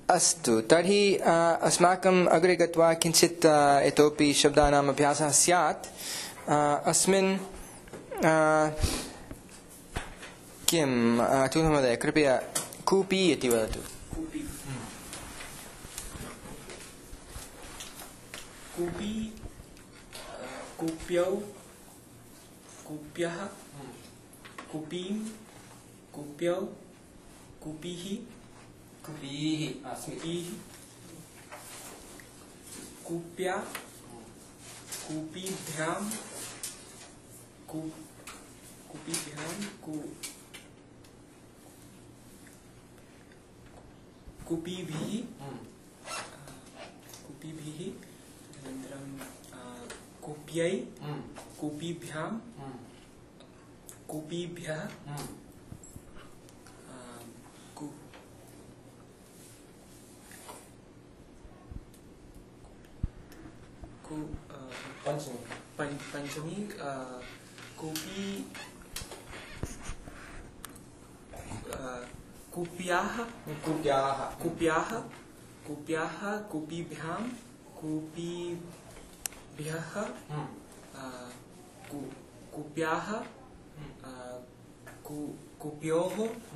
अस्तु तर्हि अस्माकम् अग्रे गत्वा किञ्चित् इतोपि शब्दानाम् अभ्यासः स्यात् अस्मिन् किम् अतुल महोदय कृपया कूपी इति वदतु कूपी कूप्यौ कूप्यः कूपीं कूप्यौ कूपीः कूपीः अस्मि कूप्या कूपीभ्यां कूपीभ्यां कूपीभिः कूपीभिः अनन्तरं कूप्यै कूपीभ्यां कूपीभ्यः पंचमी कूपी कूप्याः कूप्याः कूप्याः कूप्याः कूपीभ्यां कूपीभ्यः कूप्याः कूप्योः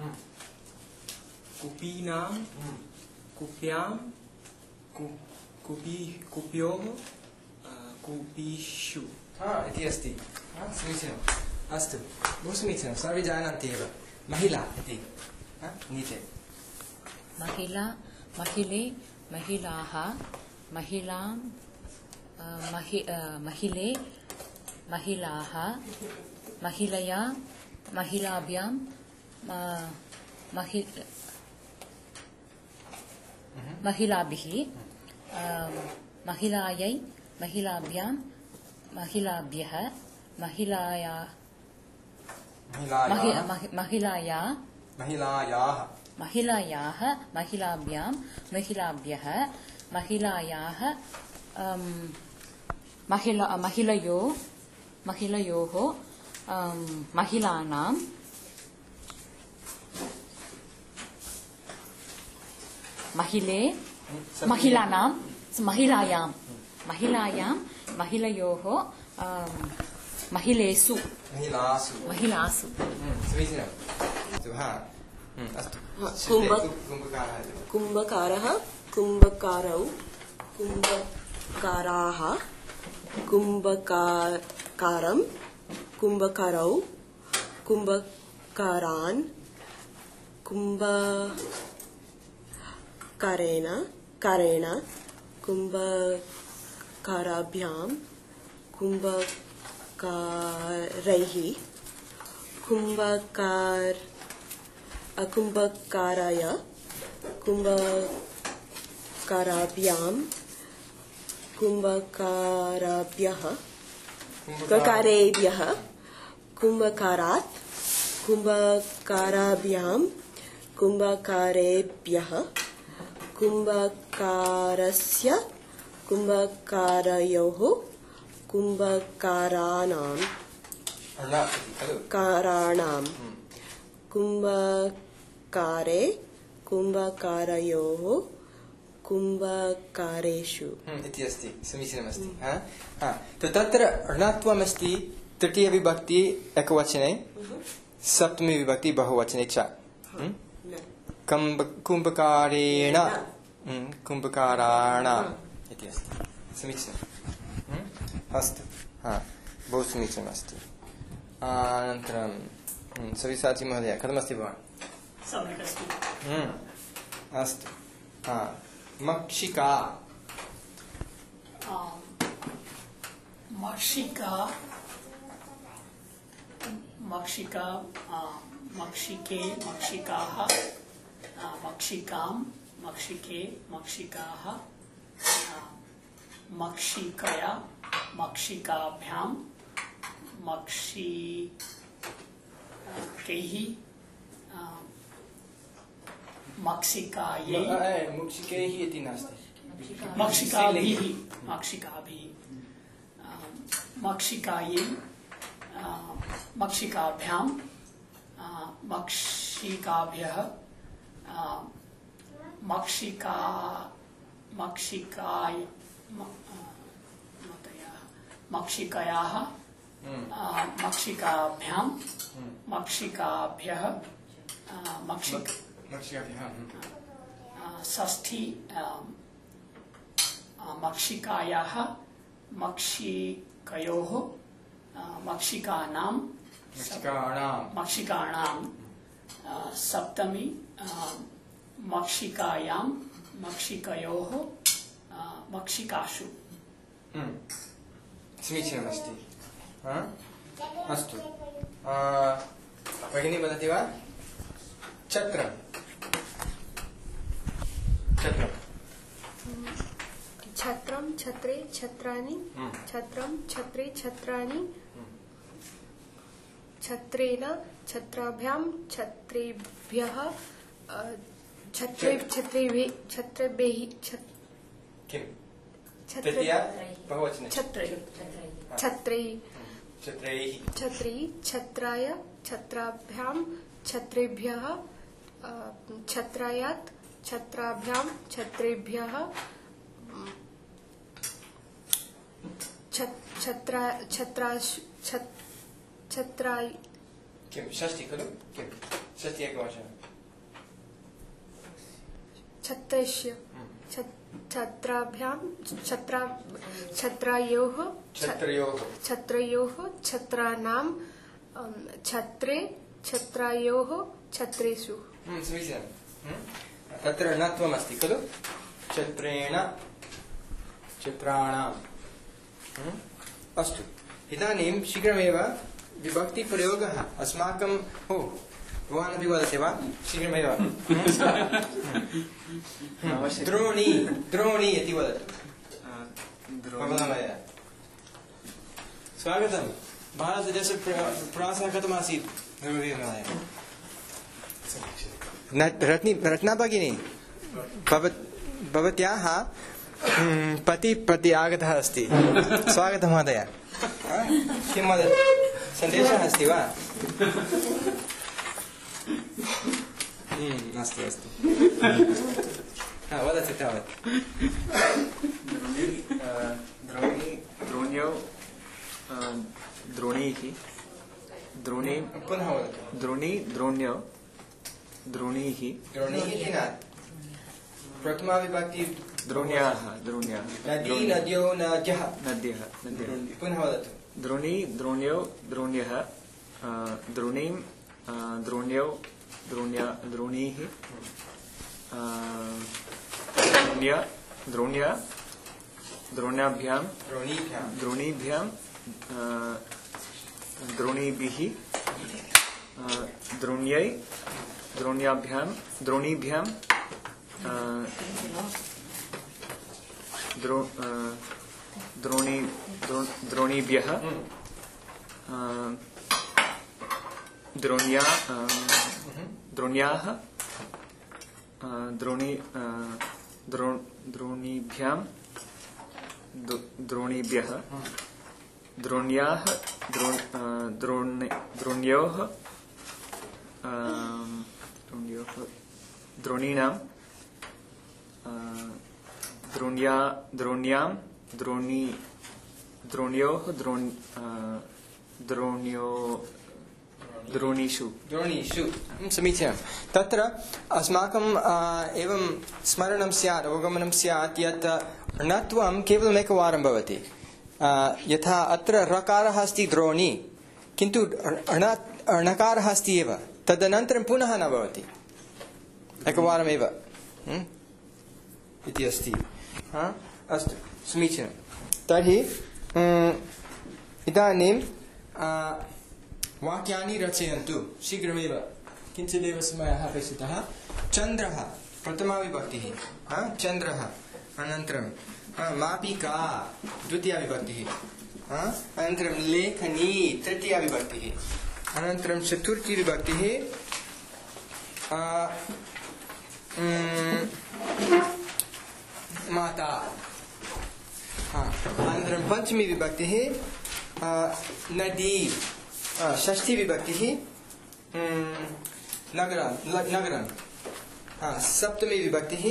कूपीनां कूप्यां कूप्योः कूपीषु इति अस्ति समीचीनम् अस्तु बहु समीचीनं सर्वे जानन्ति एव महिला इति नीते महिला महिले महिलाः महिलां महिले महिलाः महिलया महिलाभ्यां महिलाभिः महिलायै महिलाभ्यां महिलाभ्यः महिलायाः महिलाभ्यां महिलाभ्यः महिलायाः महिलयोः महिलानां महिलायां महिलयोः महिलासु समीचीनम् अस्तु कुम्भकारः कुम्भकारौ कुम्भकाराः कुम्भकारं कुम्भकारौ कुम्भकारान् कुम्भकारेण कुम्भकाराभ्यां कुम्भकारैः कुम्भकाराय कुम्भकाराभ्यां कुम्भकाराभ्यः कुम्भकारात् कुम्भकाराभ्यां कुम्भकारेभ्यः कुम्भकारस्य कुम्भकारयोः कुम्भकाराणां कुम्भकारे कुम्भकारयोः कुम्भकारेषु इति अस्ति समीचीनमस्ति तत्र ऋणत्वमस्ति तृतीयविभक्ति एकवचने सप्तमी विभक्ति बहुवचने च कुम्भकारेण कुम्भकाराणाम् इति अस्ति समीचीनम् अस्तु बहु समीचीनमस्ति अनन्तरं सविसाची महोदय कथमस्ति भवान् सम्यक् अस्ति अस्तु मक्षिका मक्षिका मक्षिका मक्षिके मक्षिकाः मक्षिकां मक्षिके मक्षिकाः मक्षिकया मक्षिकाभ्यां मक्षिकैः मक्षिकायै मुक्षिकैः इति नास्ति मक्षिकाभिः मक्षिकायै मक्षिकाभ्यां मक्षिकाभ्यः मक्षिका मक्षिकाय मक्षिकयाः मक्षिकाभ्यां मक्षिकाभ्यः षष्ठी मक्षिकायाः मक्षिकयोः मक्षिकाणां सप्तमी मक्षिकायां मक्षिकयोः मक्षिकासु। समीचीनमस्ति। अस्तु, भगिनी वदति वा? छत्रं छत्रं छत्रे छत्राणि छत्रं छत्रे छत्राणि छत्रेण छत्राभ्यां छत्रेभ्यः छत्रेभिः किं? तृतीया बहुवचने छत्रैः छत्राय छत्राभ्यां छत्रेभ्यः छत्रायात् छत्राभ्यां छत्रेभ्यः छत्राय किं? षष्ठी खलु? किं षष्ठी एकवचनं? छत्रस्य छत्राभ्यां छत्रयोः छत्राणां छत्रे छत्रयोः छत्रेषु। समीचीनं। तत्र णत्वमस्ति खलु? छत्रेण छत्राणाम्। अस्तु, इदानीं शीघ्रमेव विभक्तिप्रयोगः अस्माकं भवानपि वदति वा? शीघ्रमेव। द्रोणी द्रोणी इति वदतु। स्वागतं। भारतदेशे प्रवासः कथमासीत्? रत्ना भगिनी, भवत्याः पति आगतः अस्ति। स्वागतं महोदय। किं वदति? सन्देशः अस्ति वा? अस्तु अस्तु, वदतु तावत्। पुनः वदतु। द्रोणीः प्रथमा विभक्ति द्रोण्याः नदी नद्यो नद्यः पुनः वदतु। द्रोण्यौ द्रोण्यः द्रोणीं द्रोण्यौ द्रोणीः द्रोण्या द्रोण्याभ्यां द्रोणीभ्यां द्रोणीभिः द्रोण्यै द्रोण्याभ्यां द्रोणीभ्यां द्रोणीभ्यः द्रोण्याः द्रोणीभ्यां द्रोणीभ्यः द्रोण्याः द्रोण्योः द्रोणीनां द्रोण्यां द्रोण्योः द्रोणीषु। समीचीनं। तत्र अस्माकं एवं स्मरणं स्यात्, अवगमनं स्यात् यत् णत्वं केवलम् एकवारं भवति। यथा अत्र रकारः अस्ति द्रोणी, किन्तु णकारः अस्ति एव, तदनन्तरं पुनः न भवति, एकवारमेव इति अस्ति। अस्तु, समीचीनं। तर्हि इदानीं वाक्यानि रचयन्तु शीघ्रमेव, किञ्चिदेव समयः अपेक्षितः। चन्द्रः प्रथमा विभक्तिः, चन्द्रः। अनन्तरं मापिका द्वितीया विभक्तिः, अनन्तरं लेखनी तृतीया विभक्तिः, अनन्तरं चतुर्थी विभक्तिः माता, अनन्तरं पञ्चमी विभक्तिः नदी, षष्ठी विभक्तिः नगरं, सप्तमी विभक्तिः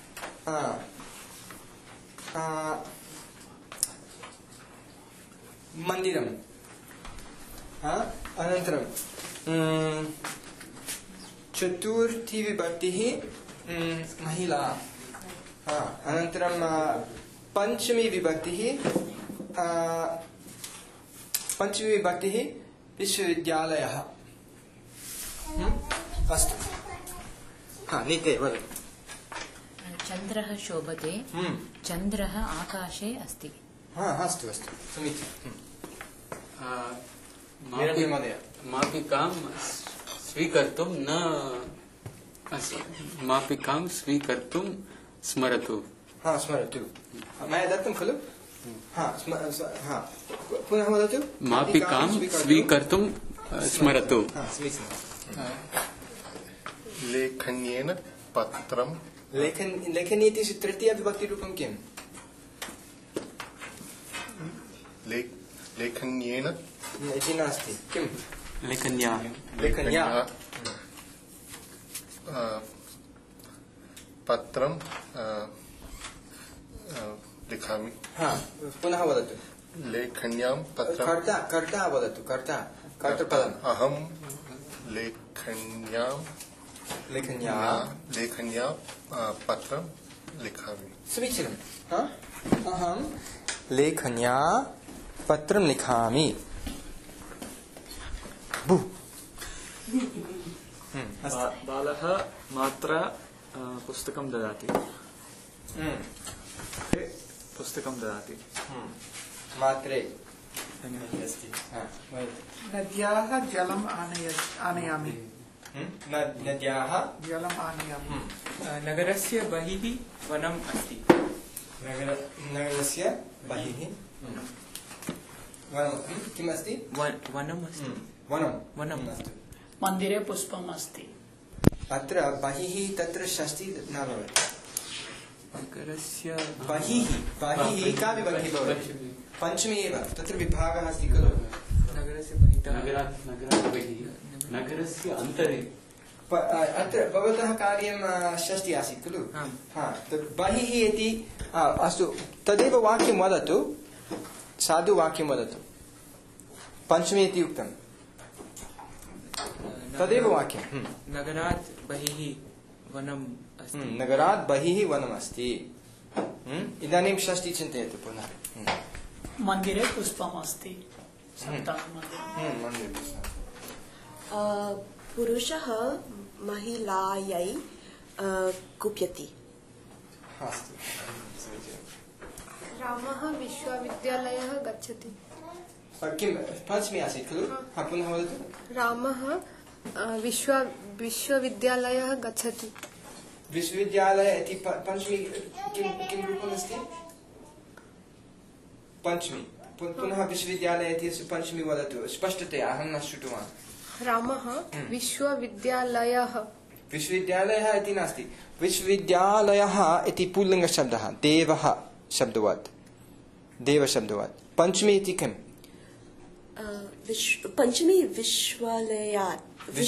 मन्दिरम् अनन्तरं चतुर्थी विभक्तिः महिला अनन्तरं पञ्चमी विभक्तिः विश्वविद्यालयः अस्तु नीते वदतु चन्द्रः शोभते चन्द्रः आकाशे अस्ति अस्तु अस्तु समीचीनं महोदय मापिकां स्वीकर्तुं न मापिकां स्वीकर्तुं स्मरतु स्मरतु मया दत्तं खलु पुनः वदतु मापिकां स्वीकर्तुं स्मरतु लेखन्येन पत्रं लेखनी इति तृतीया विभक्तिरूपं किम् लेखन्येन इति नास्ति किं लेखन्या पत्रं लिखामि पुनः वदतु लेखन्यां पत्रं कर्ता वदतु कर्तृपदम् अहं लेखन्यां पत्रं लिखामि समीचीनम् अहं लेखन्या पत्रं लिखामि बालः मात्रा पुस्तकं ददाति पुस्तकं ददाति मात्रे नद्याः जलम् आनयामि नद्याः जलम् आनयामि नगरस्य बहिः वनम् अस्ति नगरस्य बहिः किम् अस्ति वनम् अस्ति वनम् अस्ति मन्दिरे पुष्पम् अस्ति अत्र बहिः तत्र षष्ठी न भवति नगरस्य बहिः का विभक्तिः भवति पञ्चमी एव तत्र विभागः अस्ति खलु नगरस्य बहिः नगरस्य अन्तरे अत्र भवतः कार्यं षष्ठी आसीत् खलु बहिः इति अस्तु तदेव वाक्यं वदतु साधु वाक्यं वदतु पञ्चमी इति उक्तं तदेव वाक्यं नगरात् बहिः वनम् अस्ति नगरात् बहिः वनम् अस्ति इदानीं षष्ठी चिन्तयतु पुनः मन्दिरे पुष्पम् अस्ति पुरुषः महिलायै कुप्यति रामः विश्वविद्यालयः गच्छति किं पञ्चमी आसीत् खलु पुनः वदतु रामः विश्वविद्यालयः गच्छति विश्वविद्यालय इति पञ्चमी किं रूपमस्ति पञ्चमी पुनः विश्वविद्यालय इति पञ्चमी वदतु स्पष्टतया अहं न श्रुतवान् रामः विश्वविद्यालयः इति नास्ति विश्वविद्यालयः इति पुल्लिङ्गशब्दः देवः शब्दवत् पञ्चमी इति किम् पञ्चमी विश्वविद्यालयात्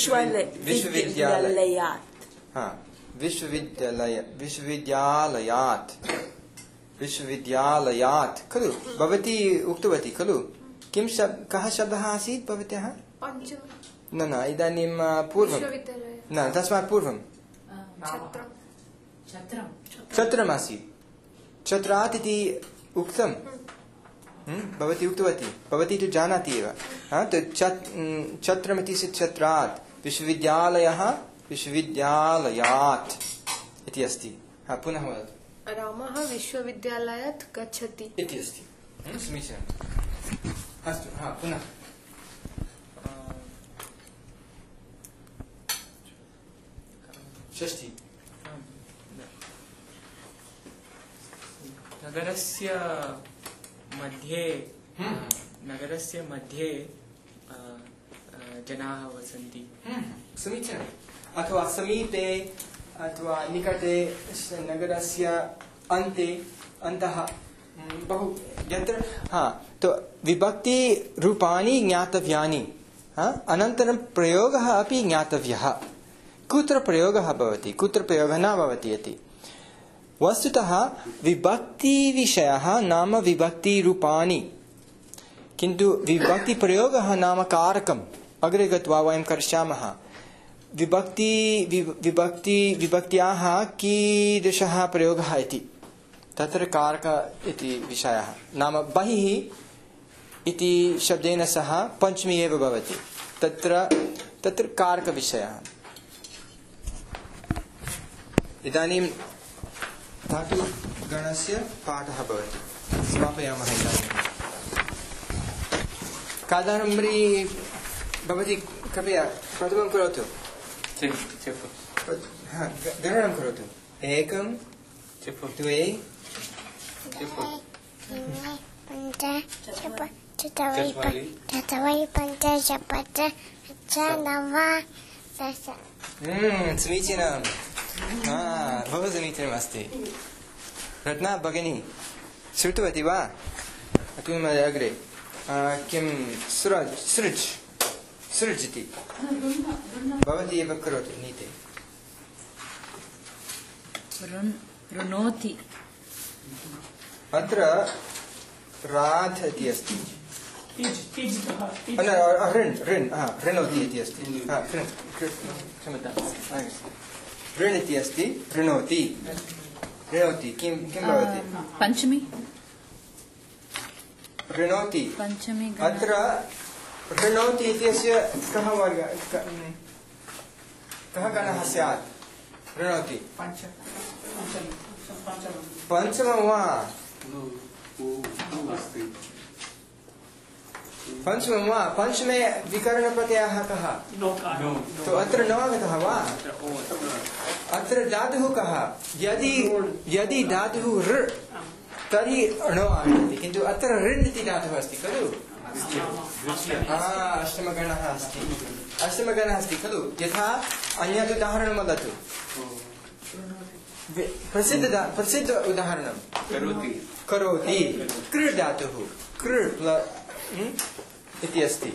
विश्वविद्यालयात् खलु भवती उक्तवती खलु किं कः शब्दः आसीत् भवत्याः न इदानीं पूर्वं न तस्मात् पूर्वं छत्रमासीत् छत्रात् इति उक्तं भवती उक्तवती भवती तु जानाति एव छत्रमिति छत्रात् विश्वविद्यालयात् इति अस्ति पुनः वदतु रामः विश्वविद्यालयात् गच्छति इति अस्ति समीचीनम् अस्तु पुनः षष्ठी नगरस्य मध्ये जनाः वसन्ति समीचीनम् अथवा समीपे अथवा निकटे नगरस्य अन्ते अन्तः बहु यत्र तो विभक्ति रूपाणि ज्ञातव्यानि अनन्तरं प्रयोगः अपि ज्ञातव्यः कुत्र प्रयोगः भवति कुत्र प्रयोगः न भवति इति। वस्तुतः विभक्तिविषयः नाम विभक्तिरूपाणि, किन्तु विभक्तिप्रयोगः नाम कारकम्। अग्रे गत्वा वयं करिष्यामः विभक्त्याः कीदृशः प्रयोगः इति। तत्र कारक इति विषयः नाम बहिः इति शब्देन सह पञ्चमी एव भवति, तत्र कारकविषयः। इदानीं धातुगणस्य पाठः भवति, समापयामः इदानीं। कादम्बरी भवती कृपया प्रथमं करोतु, गणनं करोतु। 1 2 समीचीनं, बहु समीचीनमस्ति। रत्ना भगिनी श्रुतवती वा? अग्रे किं सृज् इति भवती एव करोतु नीते। रुणोति, अत्र राध इति अस्ति, ऋणोति इति अस्ति, ऋण इति अस्ति, ऋणोति किं भवति? पञ्चमी ऋणोति। पञ्चमी अत्र ऋणोति इत्यस्य कः वर्गः, कः गणः स्यात्? ऋणोति पञ्चमं वा? पञ्चमं वा? पञ्चमे विकरणप्रत्ययः कः? तो अत्र न आगतः वा? अत्र धातुः कः? यदि धातुः ऋ तर्हि ण आगच्छति, किन्तु अत्र ऋण् इति धातुः अस्ति खलु? अष्टमगणः अस्ति खलु? यथा अन्यत् उदाहरणं वदतु, प्रसिद्ध उदाहरणं करोति। कृ धातुः इति अस्ति,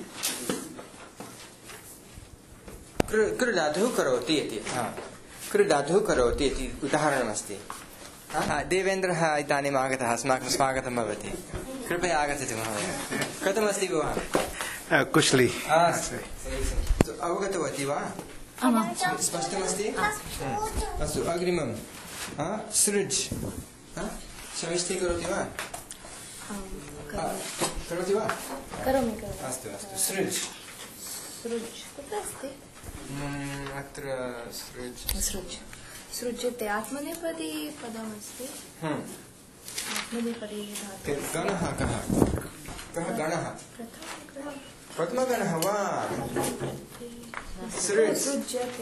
कृ धातुः करोति इति, कृ धातुः करोति इति उदाहरणमस्ति। देवेन्द्रः इदानीम् आगतः, अस्माकं स्वागतं भवति। कृपया आगच्छतु महोदय। कथमस्ति भवान्? कुशली। अवगतवती वा? स्पष्टमस्ति? अस्तु, अग्रिमं सृज् समिष्टि करोति वा? करोति वा? करोमि। अस्तु सृज् कुत्र अस्ति? अत्र सृज्यते आत्मनेपदी पदमस्ति। आत्मनेपदी गणः कः गणः? प्रथमगणः वा? सृज्यते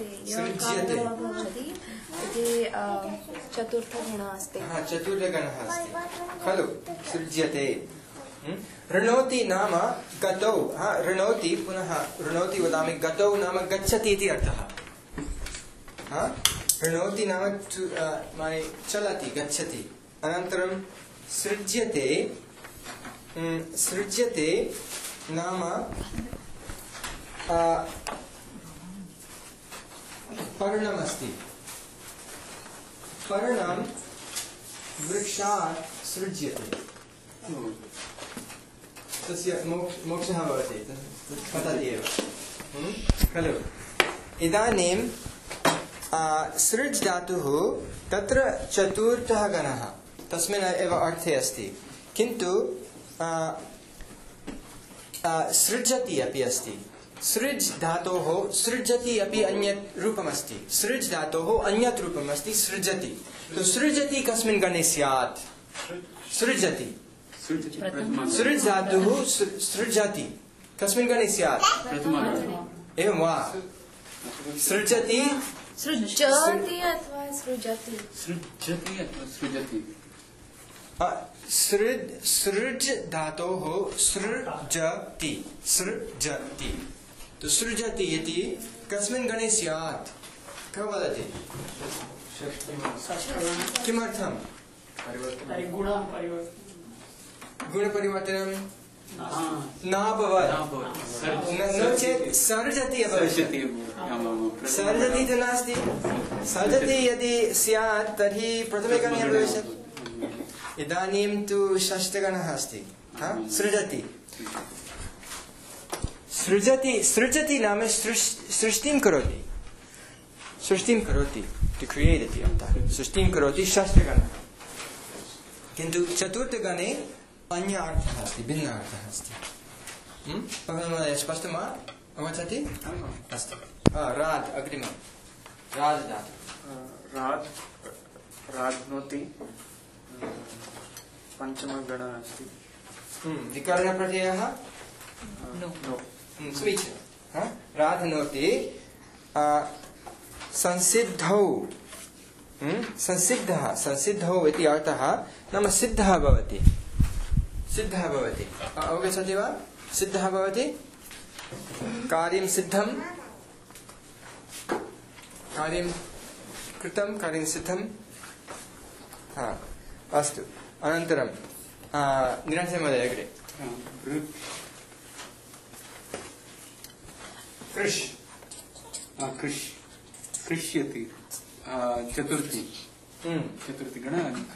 चतुर्थगणः अस्ति। चतुर्थगणः अस्ति खलु? सृज्यते। ऋणोति नाम गतौ, ऋणोति पुनः ऋणोति वदामि, गतौ नाम गच्छति इति अर्थः। ऋणोति नाम चलति, गच्छति। अनन्तरं सृज्यते नाम पर्णमस्ति, पर्णं वृक्षात् सृज्यते, तस्य मोक्षः भवति, पतति एव खलु? इदानीं सृज् धातुः तत्र चतुर्थः गणः तस्मिन् एव अर्थे अस्ति, किन्तु सृजति अपि अस्ति। सृज् धातोः सृजति अपि अन्यत् रूपमस्ति, सृज् धातोः अन्यत् रूपमस्ति सृजति। तो सृजति कस्मिन् गणे स्यात्? सृजति। सृज् धातुः सृजति कस्मिन् गणे स्यात्? एवं वा? सृजति सृजति अथवा सृजति? सृज् धातोः सृजति, सृजति। तो सृजति इति कस्मिन् गणे स्यात्? कः वदति? किमर्थं? गुणपरिवर्तनं नाभवत् नो चेत् सर्जति अभवत् सर्जति तु नास्ति सर्जति यदि स्यात् तर्हि प्रथमे गणे भविष्यत् इदानीं तु षष्ठगणः अस्ति सृजति सृजति सृजति नाम सृष्टिं करोति to create इति अर्थः सृष्टिं करोति षष्ठगणः किन्तु चतुर्थगणे अन्य अर्थः अस्ति भिन्न अर्थः अस्ति स्पष्टं वा अवगच्छति अस्तु राज अग्रिमं राज राज राजनोति पञ्चमगणः अस्ति विकरणप्रत्ययः समीचीनं राजनोति संसिद्धौ संसिद्धौ इति अर्थः नाम सिद्धः भवति अवगच्छति वा सिद्धः भवति कार्यं सिद्धं कार्यं कृतं कार्यं सिद्धं अस्तु अनन्तरं निरञ्जनमहोदय अग्रे कृष्यति चतुर्थी गण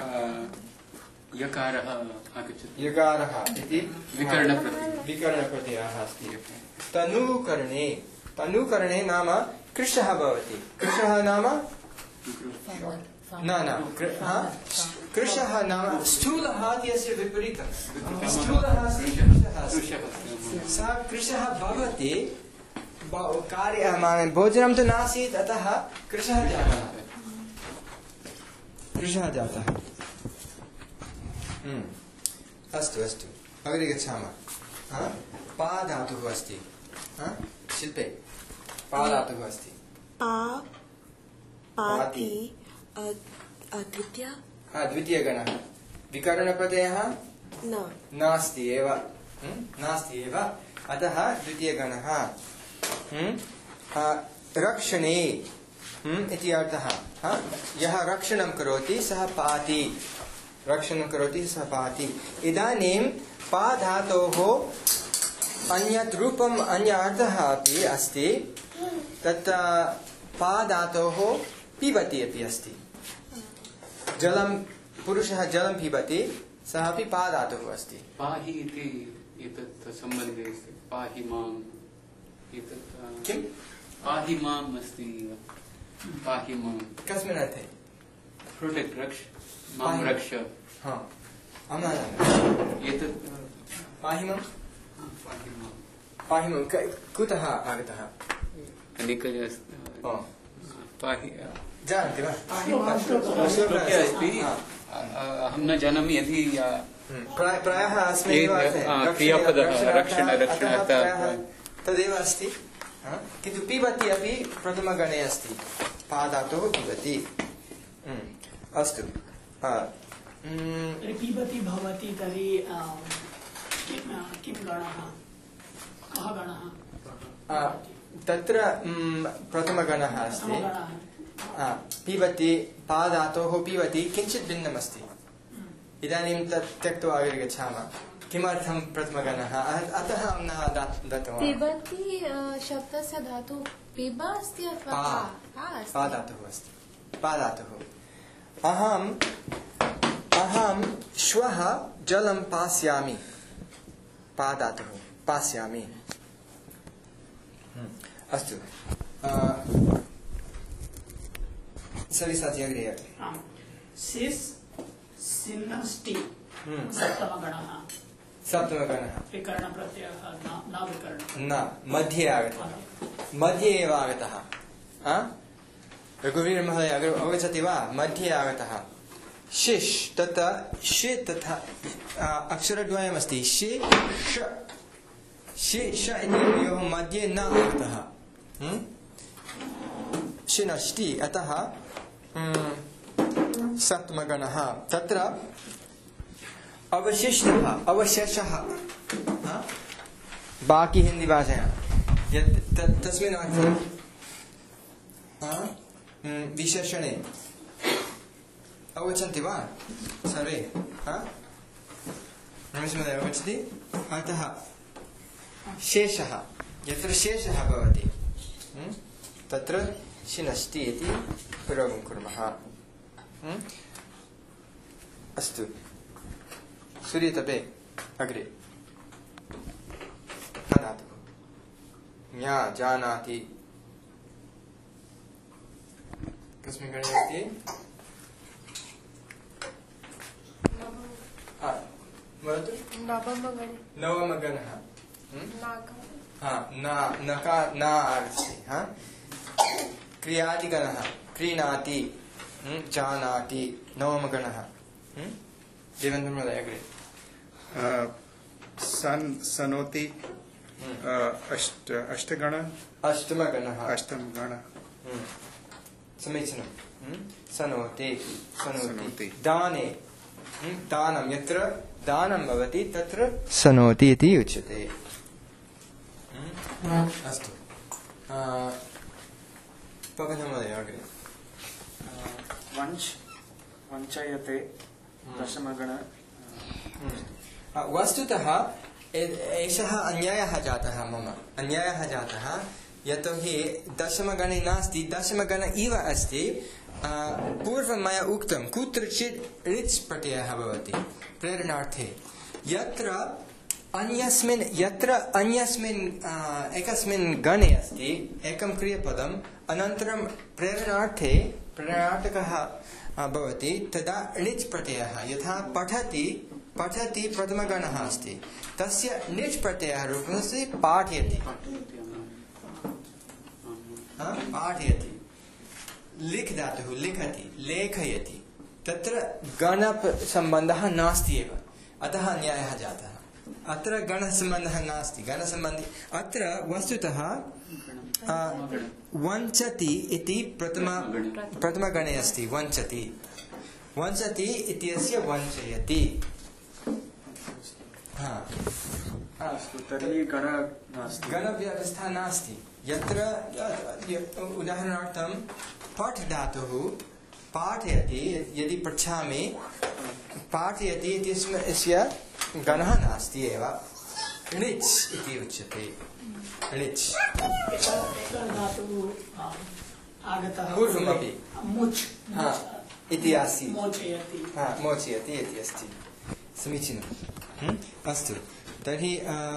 यकारः आगच्छति यकारः इति विकरणप्रत्ययः अस्ति तनुकरणे नाम कृशः भवति कृशः नाम कृशः नाम स्थूलः इत्यस्य विपरीतं स्थूलः सः कृशः भवति भोजनं तु नासीत् अतः कृशः जातः अस्तु अग्रे गच्छामः पा धातुः अस्ति शिल्पे पा धातुः अस्ति पाति द्वितीयगणः विकरणप्रत्ययः नास्ति एव अतः द्वितीयगणः रक्षणे इति अर्थः यः रक्षणं करोति सः पाति इदानीं पा धातोः अन्यत् रूपम् अन्य अर्थः अपि अस्ति तत् पा धातोः पिबति अपि अस्ति जलं पुरुषः जलं पिबति सः अपि पा धातुः अस्ति पाहि इति एतत् सम्बन्धे अस्ति पाहि माम् एतत् किं पाहि माम् अस्ति पाहि माम् कस्मिन् अर्थे प्रोटेक्ट रक्ष मां रक्ष एतत् पाहि माम् कुतः आगतः पाहि जानति वा अहं न जानामि यदि प्रायः अस्मिन् क्रियापदः रक्षण तदेव अस्ति किन्तु पिबति अपि प्रथमगणे अस्ति पा धातोः पिबति अस्तु पिबति भवति तर्हि किं गणः कः गणः तत्र प्रथमगणः अस्ति पिबति पा धातोः पिबति किञ्चित् भिन्नमस्ति इदानीं तत् त्यक्त्वा अग्रे गच्छामः किमर्थं प्रथमगणः अतः न दत्तवान् पिबति शब्दस्य धातु पिब अस्ति अथवा पा धातुः अस्ति पा धातुः अहं श्वः जलं पास्यामि पा धातुः पास्यामि अस्तु सविस्तारतया अग्रे सिस् सिन्नष्टि सप्तमगणः विकरणप्रत्ययः न विकरणः न मध्ये आगतः मध्ये एव आगतः रघुवीरमहोदय अवगच्छति वा मध्ये आगतः शिश् तथा शि तथा अक्षरद्वयमस्ति शि श इत्ययोः मध्ये न आगतः शिनष्टि अतः सप्तमगणः तत्र अवशेषः बाकी हिंदी भाषायां तस्मिन् अर्थे विशेषणे अवगच्छन्ति वा सर्वे रमेश महोदय अवगच्छति अतः शेषः यत्र शेषः भवति तत्र शिनष्टि इति प्रयोगं कुर्मः अस्तु सूर्यतपे अग्रे ज्ञा जानाति कस्मिन् गणे अस्ति वदतु नवमगणः अस्ति क्रियादिगणः क्रीणाति जानाति नवमगणः देवेन्द्र महोदय अग्रे सनोति अष्टमगणः समीचीनं सनोति दाने दानं यत्र दानं भवति तत्र सनोति इति उच्यते अस्तु महोदय अग्रे वञ्चयते दशमगण वस्तुतः एषः अन्यायः जातः मम अन्यायः जातः यतोहि दशमगणे नास्ति दशमगण इव अस्ति पूर्वं मया उक्तं कुत्रचित् ऋच् प्रत्ययः भवति प्रेरणार्थे यत्र अन्यस्मिन् एकस्मिन् गणे अस्ति एकं क्रियपदम् अनन्तरं प्रेरणार्थकः भवति तदा ऋच् प्रत्ययः यथा पठति प्रथमगणः अस्ति तस्य णिच् प्रत्ययः रूपमस्ति पाठयति लिख धातुः लिखति लेखयति तत्र गणसम्बन्धः नास्ति एव अतः अन्यायः जातः अत्र गणसम्बन्धः नास्ति गणसम्बन्धी अत्र वस्तुतः वञ्चति इति प्रथमगणे अस्ति वञ्चति इत्यस्य वञ्चयति तर्हि गणव्यवस्था नास्ति यत्र उदाहरणार्थं पठ धातुः पाठयति यदि पृच्छामि पाठयति इत्यस्य गणः नास्ति एव णिच् इति उच्यते णिच् पूर्वमपि इति आसीत् मोचयति इति अस्ति समीचीनम् अस्तु तर्हि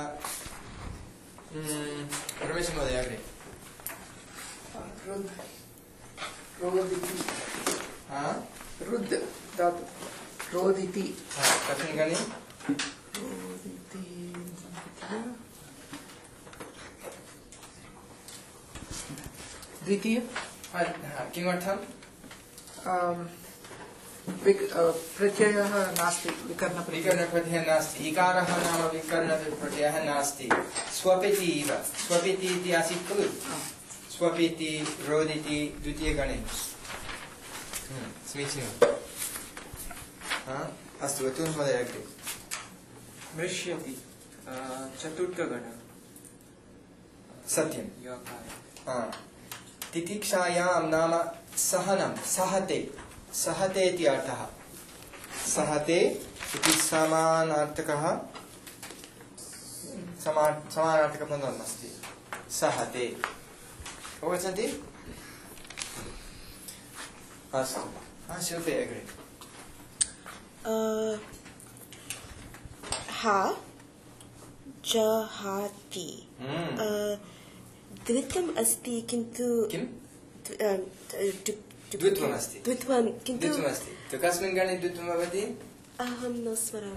रमेश महोदय अग्रे रुद् धातु रोदिति कस्मिन् गणे द्वितीय किमर्थं प्रत्ययः नास्ति विकरणप्रत्ययः नास्ति इकारः नाम विकरणप्रत्ययः नास्ति स्वपिति इव स्वपिति इति आसीत् खलु स्वपिति रोदिति द्वितीयगणे समीचीनम् अस्तु अतुल महोदय अग्रे मृष्यति चतुर्थगण सत्यं तितिक्षायां नाम सहनं सहते इति अर्थः सहते इति समानार्थकः समानार्थकपदम् अस्ति सहते अवगच्छन्ति अस्तु शिल्पे अग्रे जहाति द्वित्वम् अस्ति किन्तु द्वित्वम् अस्ति किन्तु कस्मिन् गणे द्वित्वं भवति अहं न स्मरामि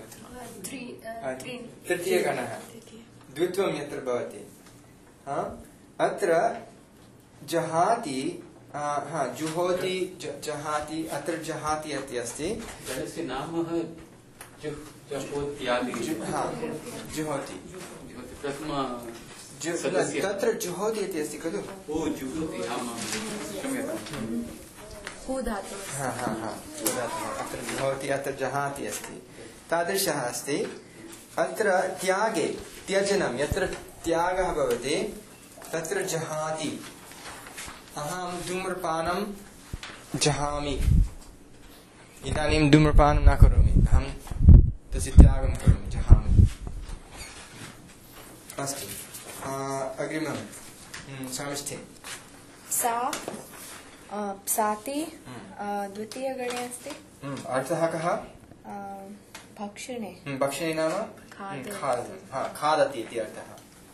तृतीयगणः द्वित्वं यत्र भवति अत्र जहाति जुहोति जहाति अत्र जहाति इति अस्ति गणस्य नाम जुहोति प्रथम तत्र जुहोति इति अस्ति खलु जुहोति अत्र जुहोति अत्र जहाति अस्ति तादृशः अस्ति अत्र त्यागे त्यजनं यत्र त्यागः भवति तत्र जहाति अहं धूम्रपानं जहामि इदानीं धूम्रपानं न करोमि अहं तस्य त्यागं करोमि जहामि अस्तु अग्रिमं सामिष्ठे सा साति द्वितीयगणे अस्ति अर्थः कः भक्षणे भक्षणे नाम खादति इति अर्थः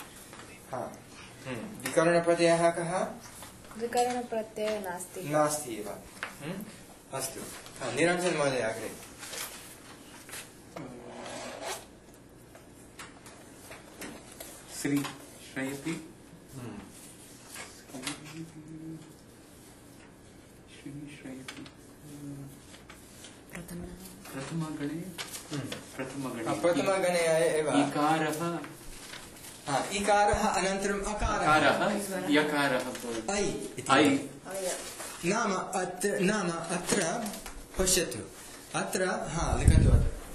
विकरणप्रत्ययः कः विकरणप्रत्ययः नास्ति एव अस्तु निरञ्जन महोदय अग्रे श्री श्रयति प्रथमगणे एव इकारः अनन्तरम् अकारः यकारः नाम अत्र पश्यतु अत्र लिखतु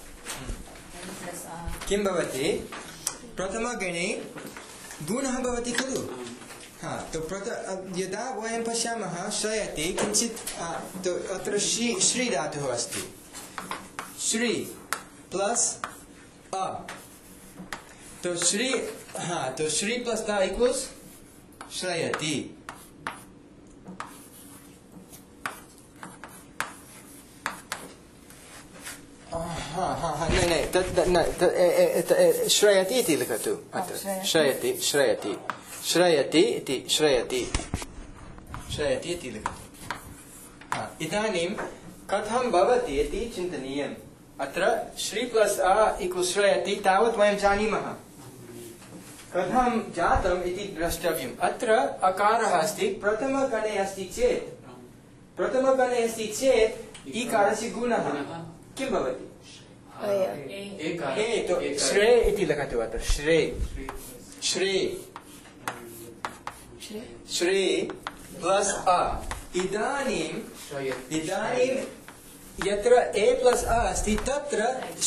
किं भवति प्रथमगणे गुणः भवति खलु तो यदा वयं पश्यामः श्रयति किञ्चित् तो अत्र श्री धातुः अस्ति श्री प्लस अ तो श्री प्लस द इक्वल्स श्रयति श्रयति इति लिखतु अत्र श्रयति इति लिखतु इदानीं कथं भवति इति चिन्तनीयम् अत्र श्री प्लस अ इक्वल्स् श्रयति तावत् वयं जानीमः कथं जातम् इति द्रष्टव्यम् अत्र अकारः अस्ति प्रथमगणे अस्ति चेत् ईकारस्य गुणः किं भवति तो श्रे इति लिखतु अत्र श्रे प्लस अ इदानीं यत्र ए प्लस अ अस्ति तत्र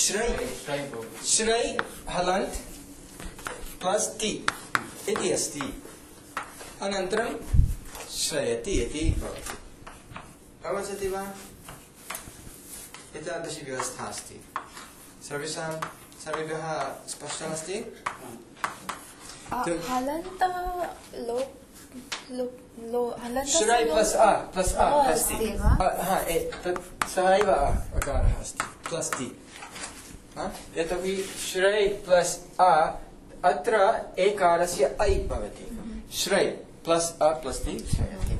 श्रै हलन्त् प्लस ति इति अस्ति अनन्तरं श्रयति इति भवति अवगच्छति वा एतादृशी व्यवस्था अस्ति सर्वेभ्यः स्पष्टमस्ति श्रै प्लस अ अस्ति सः एव अकारः अस्ति प्लस ति यतोहि श्रै प्लस अ अत्र एकारस्य ऐ भवति श्रै प्लस अ प्लस ति श्रयति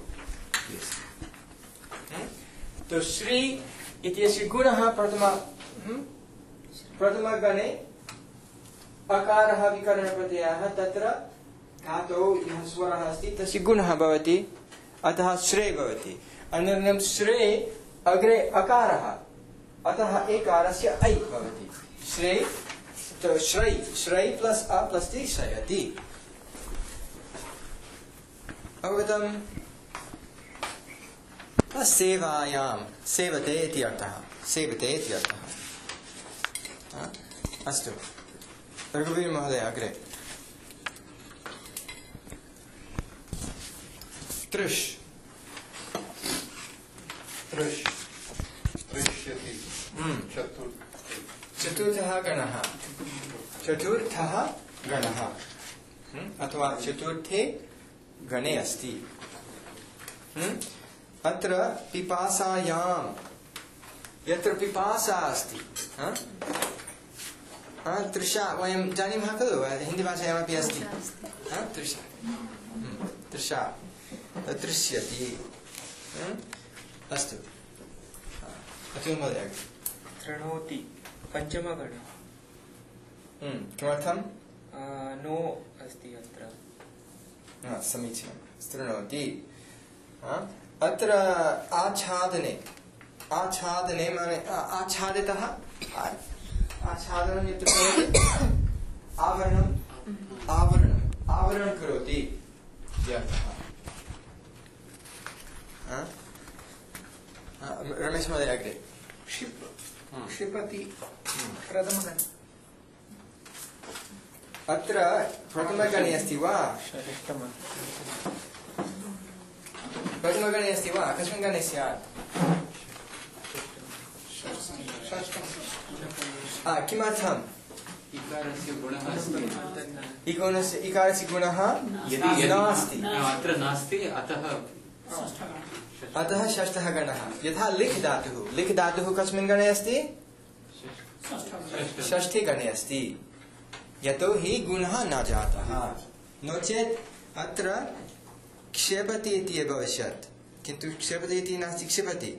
तो श्री इत्यस्य गुणः प्रथमगणे अकारः विकरणप्रत्ययः तत्र धातौ यः स्वरः अस्ति तस्य गुणः भवति अतः श्रे भवति अनन्तरं श्रे अग्रे अकारः अतः एकारस्य ऐ भवति श्रे तो श्रै प्लस अ प्लस ति श्रयति अवगतम् सेवायां सेवते इति अर्थः अस्तु रघुवीर महोदय अग्रे तृष्यति चतुर्थः गणः अथवा चतुर्थे गणे अस्ति अत्र पिपासायां यत्र पिपासा अस्ति तृषा वयं जानीमः खलु हिन्दीभाषायामपि अस्ति तृषा तृष्यति अस्तु अतुल महोदय तृणोति पञ्चमगणः किमर्थं नो अस्ति अत्र समीचीनं तृणोति अत्र आच्छादने माने आच्छादितः आच्छादनं यत्र भवति आवरणं करोति रमेश महोदय अग्रे क्षिपति प्रथमगणे अत्र प्रथमगणे अस्ति वा प्रथमगणे अस्ति वा कस्मिन् गणे स्यात् किमर्थम् इकारस्य गुणः अस्ति इकारस्य गुणः नास्ति अत्र नास्ति अतः षष्ठः गणः यथा लिख् धातुः कस्मिन् गणे अस्ति षष्ठे गणे अस्ति यतोहि गुणः न जातः नो चेत् अत्र क्षेपति इति एव भविष्यत् किन्तु क्षेपति इति नास्ति क्षिपति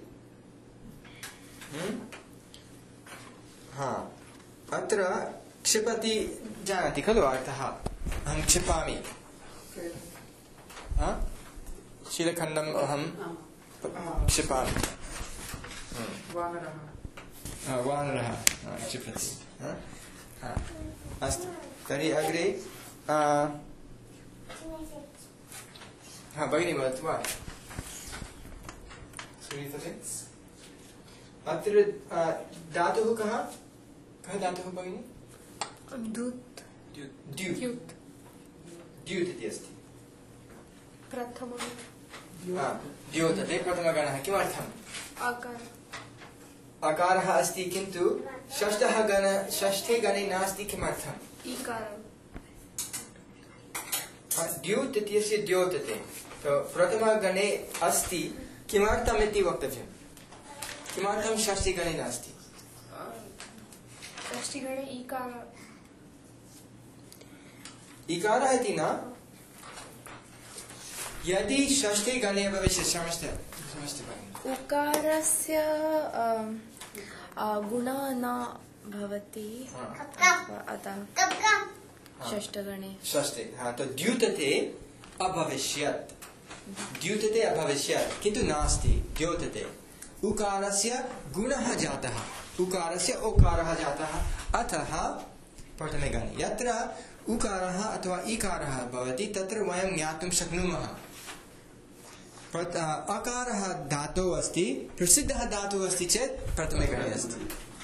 अत्र क्षिपति जानाति खलु अर्थः अहं क्षिपामि शीलखण्डम् अहं क्षिपामि वानरः क्षिपति अस्तु तर्हि अग्रे भगिनी वदतु वा अत्र धातुः कः धातुः भगिनी द्युत् इति अस्ति प्रथमः द्योतते प्रथमगणः किमर्थम् अकारः अस्ति किन्तु षष्ठे गणे नास्ति किमर्थम् द्युत् इत्यस्य द्योतते प्रथमगणे अस्ति किमर्थम् इति वक्तव्यम् किमर्थं षष्ठे गणे नास्ति षष्ठीगणे इकारः इति न यदि षष्ठे गणे भविष्यति समस्ते उकारस्य गुणः न भवति अतः षष्ठगणे तो द्युतते अभविष्यत् किन्तु नास्ति द्योतते उकारस्य गुणः जातः उकारस्य ओकारः जातः अतः प्रथमे गणे यत्र उकारः अथवा इकारः भवति तत्र वयं ज्ञातुं शक्नुमः अकारः धातुः अस्ति प्रसिद्धः धातुः अस्ति चेत् प्रथमे गणे अस्ति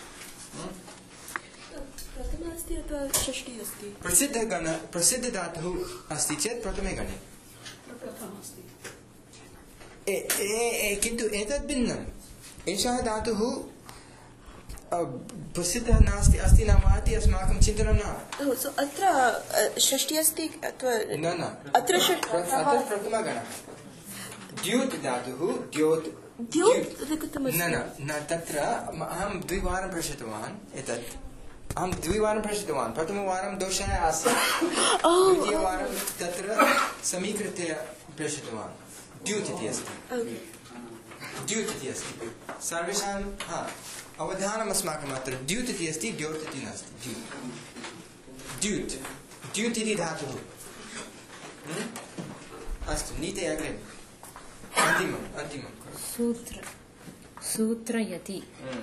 प्रसिद्ध धातुः अस्ति चेत् प्रथमे गणे किन्तु एतद् भिन्नम् एषः धातुः प्रसिद्धः नास्ति अस्ति न वा इति अस्माकं चिन्तनं न अत्र षष्ठी अस्ति न अत्र प्रथमगणः द्युत् धातुः न तत्र अहं द्विवारं प्रेषितवान् प्रथमवारं दोषः आसीत् द्वितीयवारं तत्र समीकृत्य प्रेषितवान् द्युत् इति अस्ति सर्वेषां अवधानम् अस्माकम् अत्र द्युत् इति अस्ति द्योत् इति नास्ति द्युत् इति धातुः अस्तु नीते अग्रे अन्तिमं सूत्रयति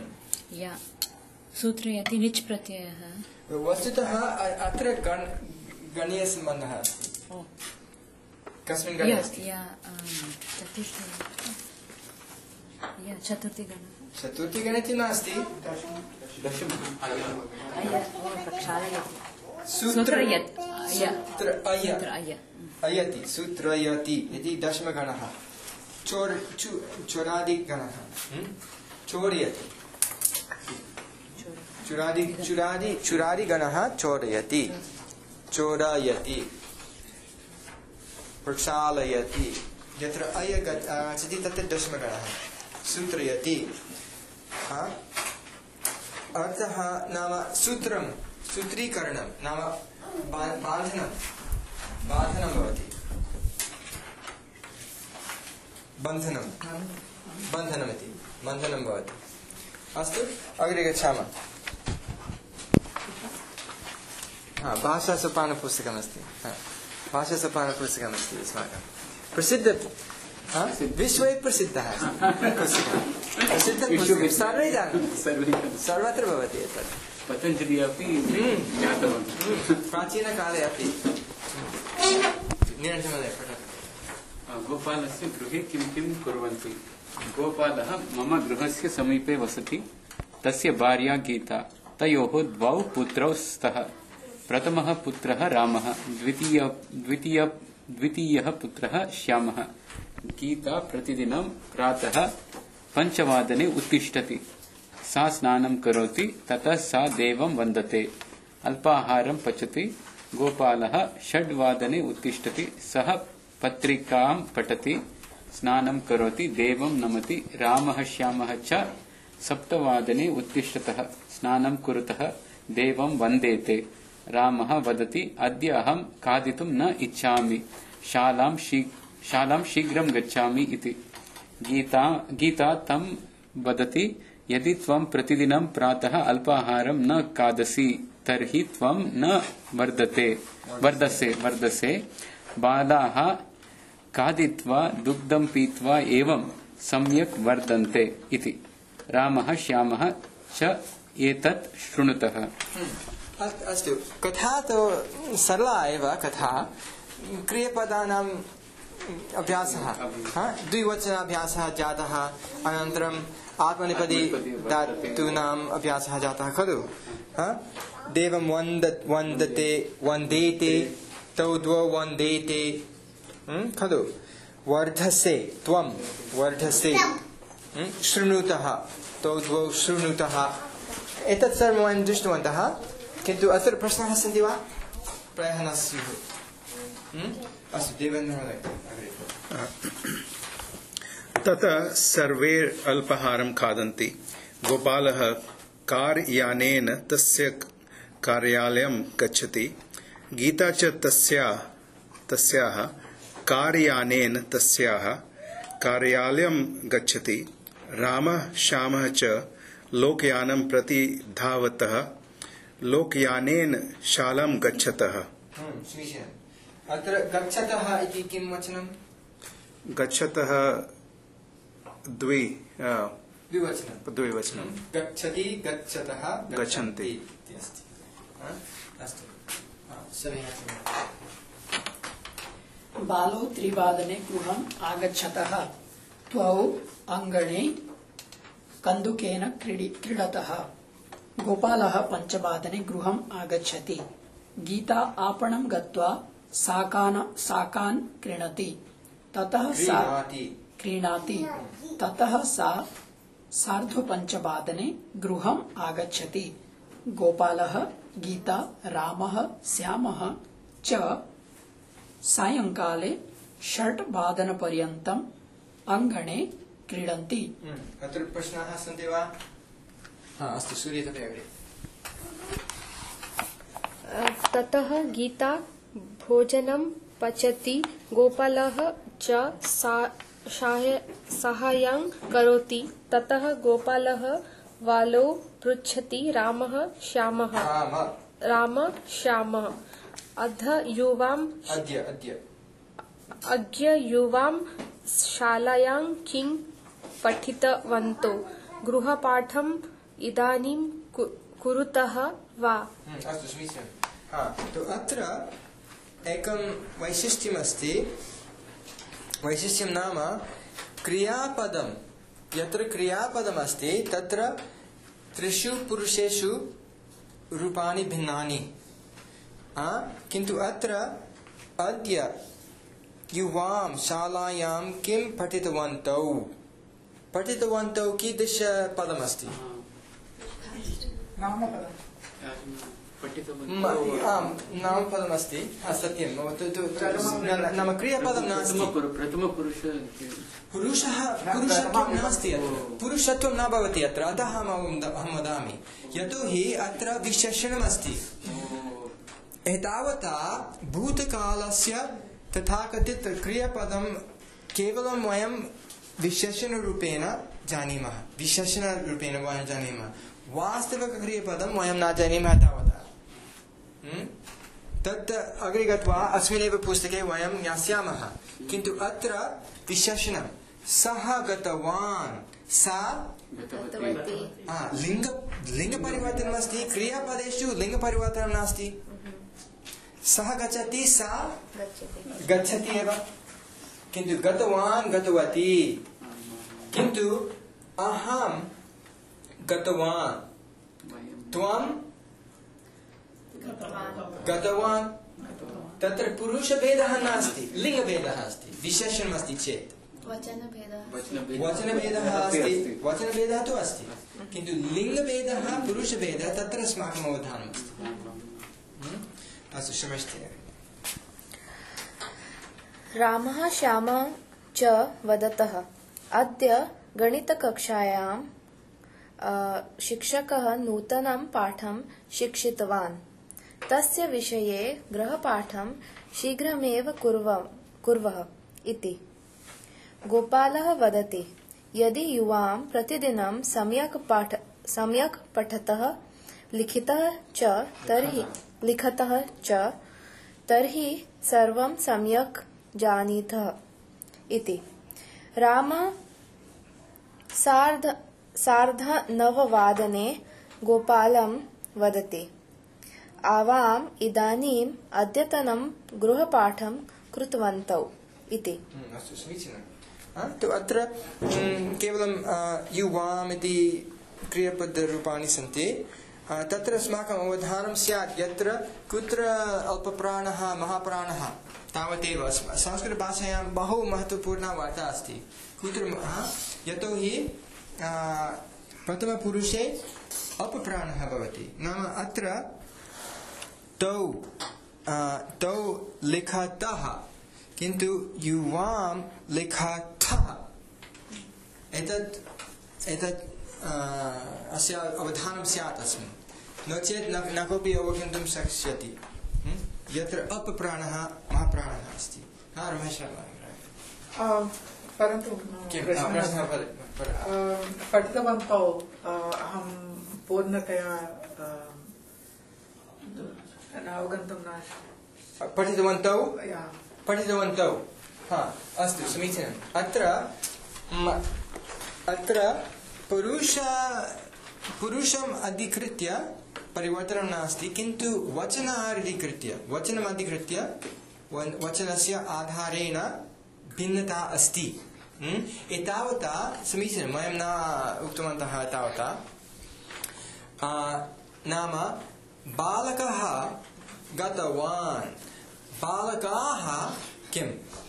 सूत्रयति निच् प्रत्ययः वस्तुतः अत्र गणीयसम्बन्धः अस्ति कस्मिन् गणे अस्ति चतुर्थी गणे तु नास्ति सूत्रयति इति दशमगणः चोरादिगणः चोरयति चुरादिगणः चोरयति प्रक्षालयति यत्र अय आगच्छति तत्र दशमगणः सूत्रयति अर्थः नाम सूत्रं सूत्रीकरणं नाम बान्धनं भवति बन्धनं भवति अस्तु अग्रे गच्छामः भाषासोपानपुस्तकमस्ति अस्माकं प्रसिद्ध विश्वे प्रसिद्धः सर्वे जानन्ति सर्वत्र भवति एतत् पतञ्जलि अपि ज्ञातवान् प्राचीनकाले अपि गोपालस्य गृहे किं किं कुर्वन्ति गोपालः मम गृहस्य समीपे वसति तस्य भार्या गीता तयोः द्वौ पुत्रौ स्तः प्रथमः पुत्रः रामः द्वितीयः पुत्रः श्यामः गीता प्रतिदिनं प्रातः 5 वादने उत्तिष्ठति सा स्नानं करोति ततः सा देवं वन्दते अल्पाहारं पचति गोपालः 6 वादने उत्तिष्ठति सः पत्रिकां पठति स्नानं करोति देवं नमति रामः श्यामः च 7 वादने उत्तिष्ठतः स्नानं कुरुतः देवं वन्देते रामः वदति अद्य अहं खादितुं न इच्छामि शालां शीघ्रं गच्छामि इति गीता तं वदति यदि त्वं प्रतिदिनं प्रातः अल्पाहारं न खादसि तर्हि त्वं न वर्धसे बालाः खादित्वा दुग्धं पीत्वा एवं सम्यक् वर्धन्ते इति रामः श्यामः च एतत् शृणुतः। अस्तु, कथा तो सरला एव कथा। क्रियपदानाम् अभ्यासः, द्विवचनाभ्यासः जातः, अनन्तरम् आत्मनेपदी धातूनाम् अभ्यासः जातः खलु। देवं वन्दते वन्देते तौ द्वौ वन्देते खलु। वर्धसे त्वं वर्धसे शृणुतः तौ द्वौ शृणुतः। एतत् सर्वं वयं दृष्टवन्तः, किन्तु अत्र प्रश्नाः सन्ति वा? प्रायः न स्युः। अस्तु, देवेन्द्रमहोदय अग्रे। ततः सर्वे अल्पाहारं खादन्ति। गोपालः कार्यानेन तस्य कार्यालयं गच्छति। गीता च तस्याः कार्यानेन तस्याः कार्यालयं गच्छति। रामः श्यामः च लोकयानं प्रति धावतः लोकयानेन शालां गच्छतः। अत्र गच्छतः इति किं वचनं? गच्छतः द्विवचनं। गच्छति गच्छतः गच्छन्ति। अस्तु, बालौ 3 वादने गृहम् आगच्छतः त्वौ अङ्गणे कन्दुकेन क्रीडतः। गोपालः 5 वादने गृहम् आगच्छति। गीता आपणं गत्वा शाकान् क्रीणति। ततः सा क्रीणाति। ततः सा 5:30 वादने गृहम् आगच्छति। गोपालः, गीता, रामः, श्यामः च सायंकाले 6 वादनपर्यन्तम् अङ्गणे क्रीडन्ति। अत्र प्रश्नाः सन्ति वा? अस्तु, सूर्यतपे अग्रे। ततः गीता भोजनं पचति। गोपालः च साहाय्यं करोति। ततः गोपालः बालौ पृच्छति रामः श्यामः अद्य युवां शालायां किं पठितवन्तो? गृहपाठम् इदानीं कुरुतः वा? अस्तु, समीचीनं। तो अत्र एकं वैशिष्ट्यमस्ति। वैशिष्ट्यं नाम क्रियापदं, यत्र क्रियापदमस्ति तत्र 3 पुरुषेषु रूपाणि भिन्नानि। किन्तु अत्र अद्य युवां शालायां किं पठितवन्तौ कीदृशपदमस्ति? नामपदमस्ति। सत्यं, नाम क्रियापदं नास्ति। पुरुषत्वं नास्ति अत्र, पुरुषत्वं न भवति अत्र। अतः अहं वदामि, यतोहि अत्र विशेषणमस्ति। एतावता भूतकालस्य तथाकथित क्रियापदं केवलं वयं विशेषणरूपेण जानीमः। वास्तविकक्रियापदं वयं न जानीमः तावता। तत् अग्रे गत्वा अस्मिन्नेव पुस्तके वयं ज्ञास्यामः। किन्तु अत्र विशेषणं सः गतवान्, सा गतवती। लिङ्गपरिवर्तनमस्ति। क्रियापदेषु लिङ्गपरिवर्तनं नास्ति। सः गच्छति, सा गच्छति एव। किन्तु गतवान्, गतवती। किन्तु अहं गतवान्, त्वं गतवान्। तत्र पुरुषभेदः नास्ति, लिङ्गभेदः अस्ति। विशेषणमस्ति चेत् वचनभेदः अस्ति, वचनभेदः तु अस्ति, किन्तु लिङ्गभेदः पुरुषभेदः तत्र अस्माकम् अवधानम् अस्ति। अस्तु, श्रमश्चर्य। रामः श्यामः च वदतः अद्य गणितकक्षायां शिक्षकः नूतनं पाठं शिक्षितवान्। तस्य विषये गृहपाठं शीघ्रमेव कुर्वः इति। गोपालः वदति, यदि युवां प्रतिदिनं सम्यक् पठतः लिखतः च तर्हि सर्वं सम्यक् जानीतः इति। रामः 9:30 गोपालं वदति, आवाम् इदानीम् अद्यतनं गृहपाठं कृतवन्तौ इति। अस्तु, समीचीनं। तो अत्र केवलं युवाम् इति क्रियापदरूपाणि सन्ति। तत्र अस्माकम् अवधानं स्यात् यत्र कुत्र अल्पप्राणः महाप्राणः तावदेव। संस्कृतभाषायां बहु महत्त्वपूर्णा वार्ता अस्ति। कुत्र यतोहि प्रथमपुरुषे अपप्राणः भवति। नाम अत्र तौ लिखतः, किन्तु युवां लिखतः। एतत् अस्य अवधानं स्यात् अस्मिन्, नो चेत् न कोऽपि अवगन्तुं शक्ष्यति यत्र अपप्राणः महाप्राणः अस्ति। रमेश, परन्तु पठितवन्तौ अहं पूर्णतया अवगन्तुं न। पठितवन्तौ अस्तु, समीचीनम्। अत्र पुरुषम् अधिकृत्य परिवर्तनं नास्ति, किन्तु वचनम् अधिकृत्य वचनस्य आधारेण भिन्नता अस्ति। एतावता समीचीनं, वयं न उक्तवन्तः तावता। नाम बालकः गतवान्, बालकाः किं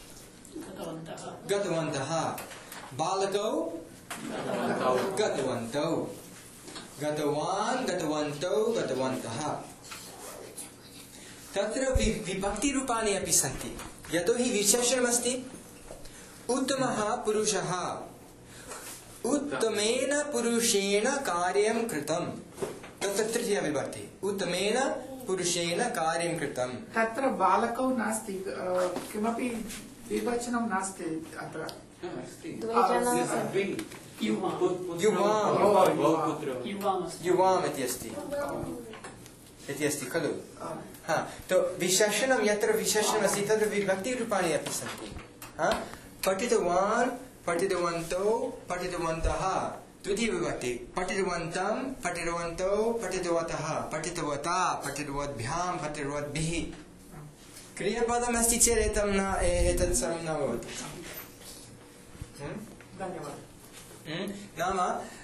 गतवन्तः, बालकौ गतवन्तौ, गतवान् गतवन्तौ गतवन्तः। तत्र विभक्तिरूपाणि अपि सन्ति, यतोहि विशेषणमस्ति। उत्तमः पुरुषः, उत्तमेन पुरुषेण कार्यं कृतं, तत्र तृतीया विभक्ति, उत्तमेन पुरुषेण कार्यं कृतं। तत्र बालकौ नास्ति, किमपि विवचनं नास्ति अत्र। युवाम् इति अस्ति खलु। तो विशेषणं यत्र विशेषणमस्ति तत्र विभक्तिरूपाणि अपि सन्ति। पठितवान्, पठितवन्तौ, पठितवन्तः, द्वितीय विभक्ति। पठितवन्तं, पठितवन्तौ, पठितवतः, पठितवता, पठितवद्भ्यां, पठितवद्भिः। क्रियापदमस्ति चेत् एतत् सर्वं न भवति। धन्यवादः। नाम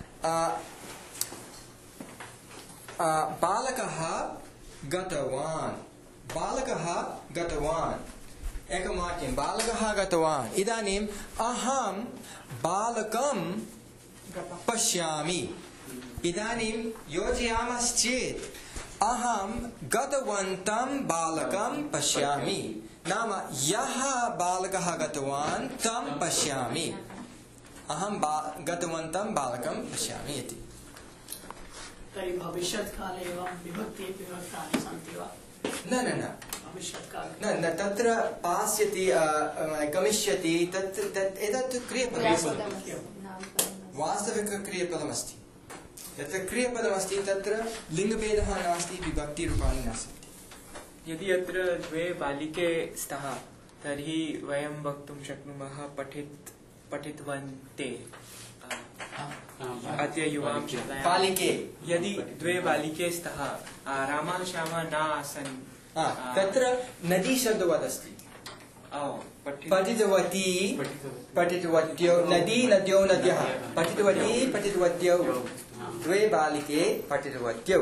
बालकः गतवान्, बालकः गतवान्, एकं वाक्यं, बालकः गतवान्। इदानीम् अहं बालकं पश्यामि। इदानीं योजयामश्चेत् अहं गतवन्तं बालकं पश्यामि, नाम यः बालकः गतवान् तं पश्यामि, अहं गतवन्तं बालकं पश्यामि इति। तर्हि भविष्यत्काले एवं विभक्तानि सन्ति वा? न न, तत्र पास्यति, गमिष्यति, एतत् क्रियापदमस्ति, वास्तविकक्रियापदमस्ति। यत्र क्रियापदमस्ति तत्र लिङ्गभेदः नास्ति, विभक्तिरूपाणि न सन्ति। यदि अत्र द्वे बालिके स्तः तर्हि वयं वक्तुं शक्नुमः पठितवन्ते। अद्य युवां बालिके, यदि द्वे बालिके स्तः, रामः श्यामः न आसन्, तत्र नदी शब्दवत् अस्ति। पठितवती, पठितवत्यौ, नदी नद्यौ नद्यः, पठितवती पठितवत्यौ, द्वे बालिके पठितवत्यौ।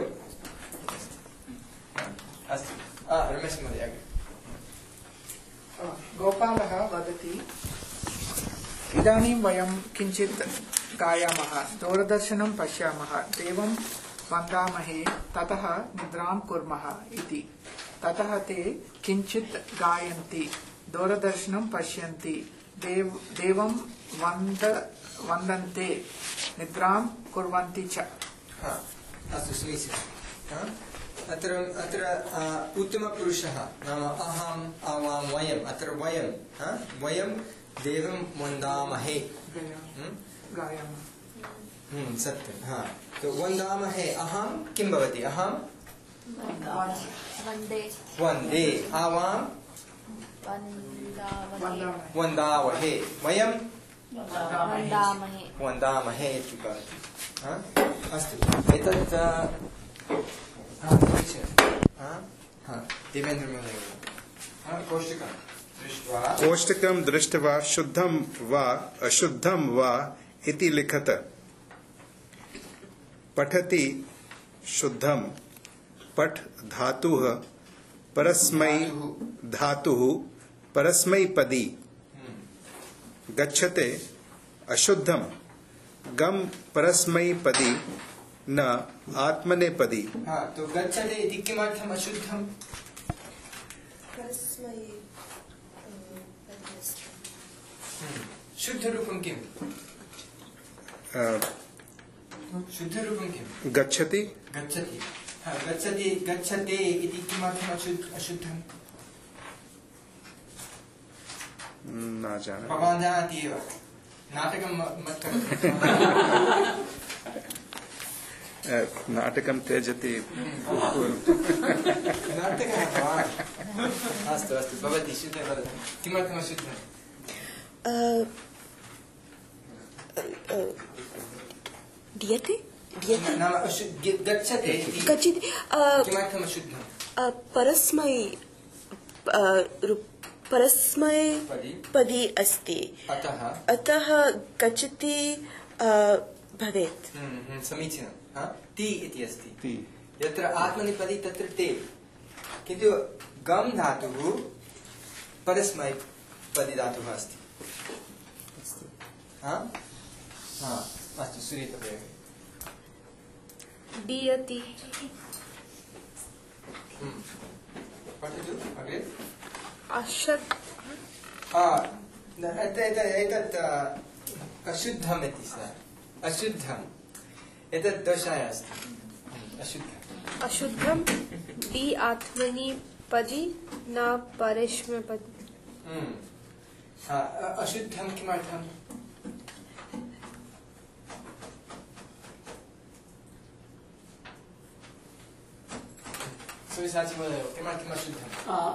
अस्तु, रमेश महोदय। गोपालः वदति, इदानीं वयं किञ्चित् गायामः, दूरदर्शनं पश्यामः, देवं वन्दामहे, ततः निद्रां कुर्मः इति। ततः ते किञ्चित् गायन्ति, दूरदर्शनं पश्यन्ति, देवं वन्दन्ते, निद्रां कुर्वन्ति च। अस्तु समीचीनम्। अत्र उत्तमपुरुषः नाम अहम् आवां वयम्, अत्र वयं देवं वन्दामहे, गायामः। सत्यं। तो वन्दामहे, अहं किं भवति? अहं वन्दे, आवां वन्दावहे, वयं वन्दामहे इति भवति। अस्तु, एतत् देवेन्द्रमहोदय कोष्टकं दृष्ट्वा शुद्धं वा अशुद्धं वा इति लिखत। पठति शुद्धं, पठ धातुः परस्मै धातुः परस्मैपदी। गच्छते अशुद्धं, गम परस्मैपदी न आत्मनेपदी। तो गच्छते इति किमर्थम् अशुद्धं? शुद्धरूपं किम्? शुद्धरूपं किम्? गच्छति। गच्छते इति किमर्थम् अशुद्धं? न जाने। भवान् जानाति एव, नाटकं मत् नाटकं त्यजति। नाटकः भवान्। अस्तु अस्तु, भवती शुद्धं वदतु, किमर्थम् अशुद्धं? दीयते नाम गच्छते किमर्थम् अशुद्धं? परस्मैपदी अस्ति, अतः गच्छति भवेत्। समीचीनं। ति इति अस्ति, यत्र आत्मनेपदी तत्र ते, किन्तु गम धातुः परस्मैपदी धातुः अस्ति। अस्तु, सुरीतया दीयति। पठतु अग्रे। एतत् अशुद्धम् इति अशुद्धम्, एतत् दोषाय अस्ति। अशुद्धं दि आत्मनेपदी न परस्मैपदी। अशुद्धं किमर्थम्? किमर्थम् अशुद्धम्?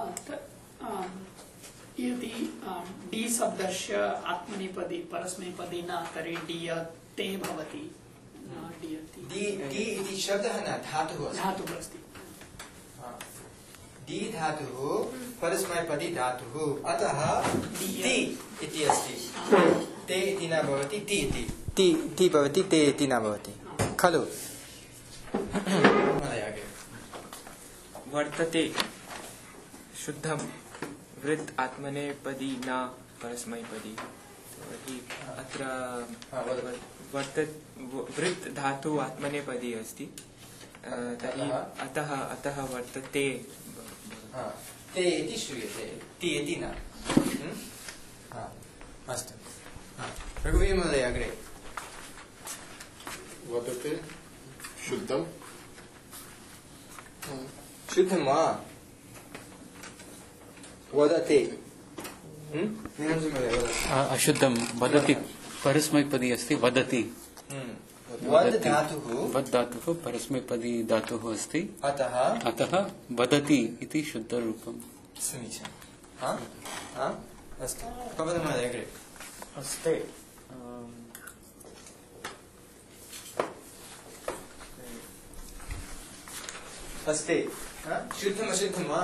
यदि डी शब्दस्य आत्मनेपदी परस्मैपदी न तर्हि डीयते भवति। डी इति शब्दः न, धातुः अस्ति। डी धातुः परस्मैपदी धातुः, अतः ति इति अस्ति। ते इति न भवति, ति इति ति भवति, ते इति न भवति खलु? वर्तते शुद्धं वृत् आत्मनेपदी न परस्मैपदी। अत्र वृत् धातु आत्मनेपदी अस्ति, तर्हि अतः वर्तते ते इति श्रूयते, ति इति न। अस्तु, रघुवीरमहोदय अग्रे। वदते शुद्धं शुद्धं वा? वदते अशुद्धं वदति परस्मैपदी अस्ति, वदति। वद् धातुः परस्मैपदी धातुः अस्ति, अतः वदति इति शुद्धरूपम्। समीचीनम्। अस्तु, भवतु अग्रे। अस्ते अस्ते शुद्धम् अशुद्धं वा?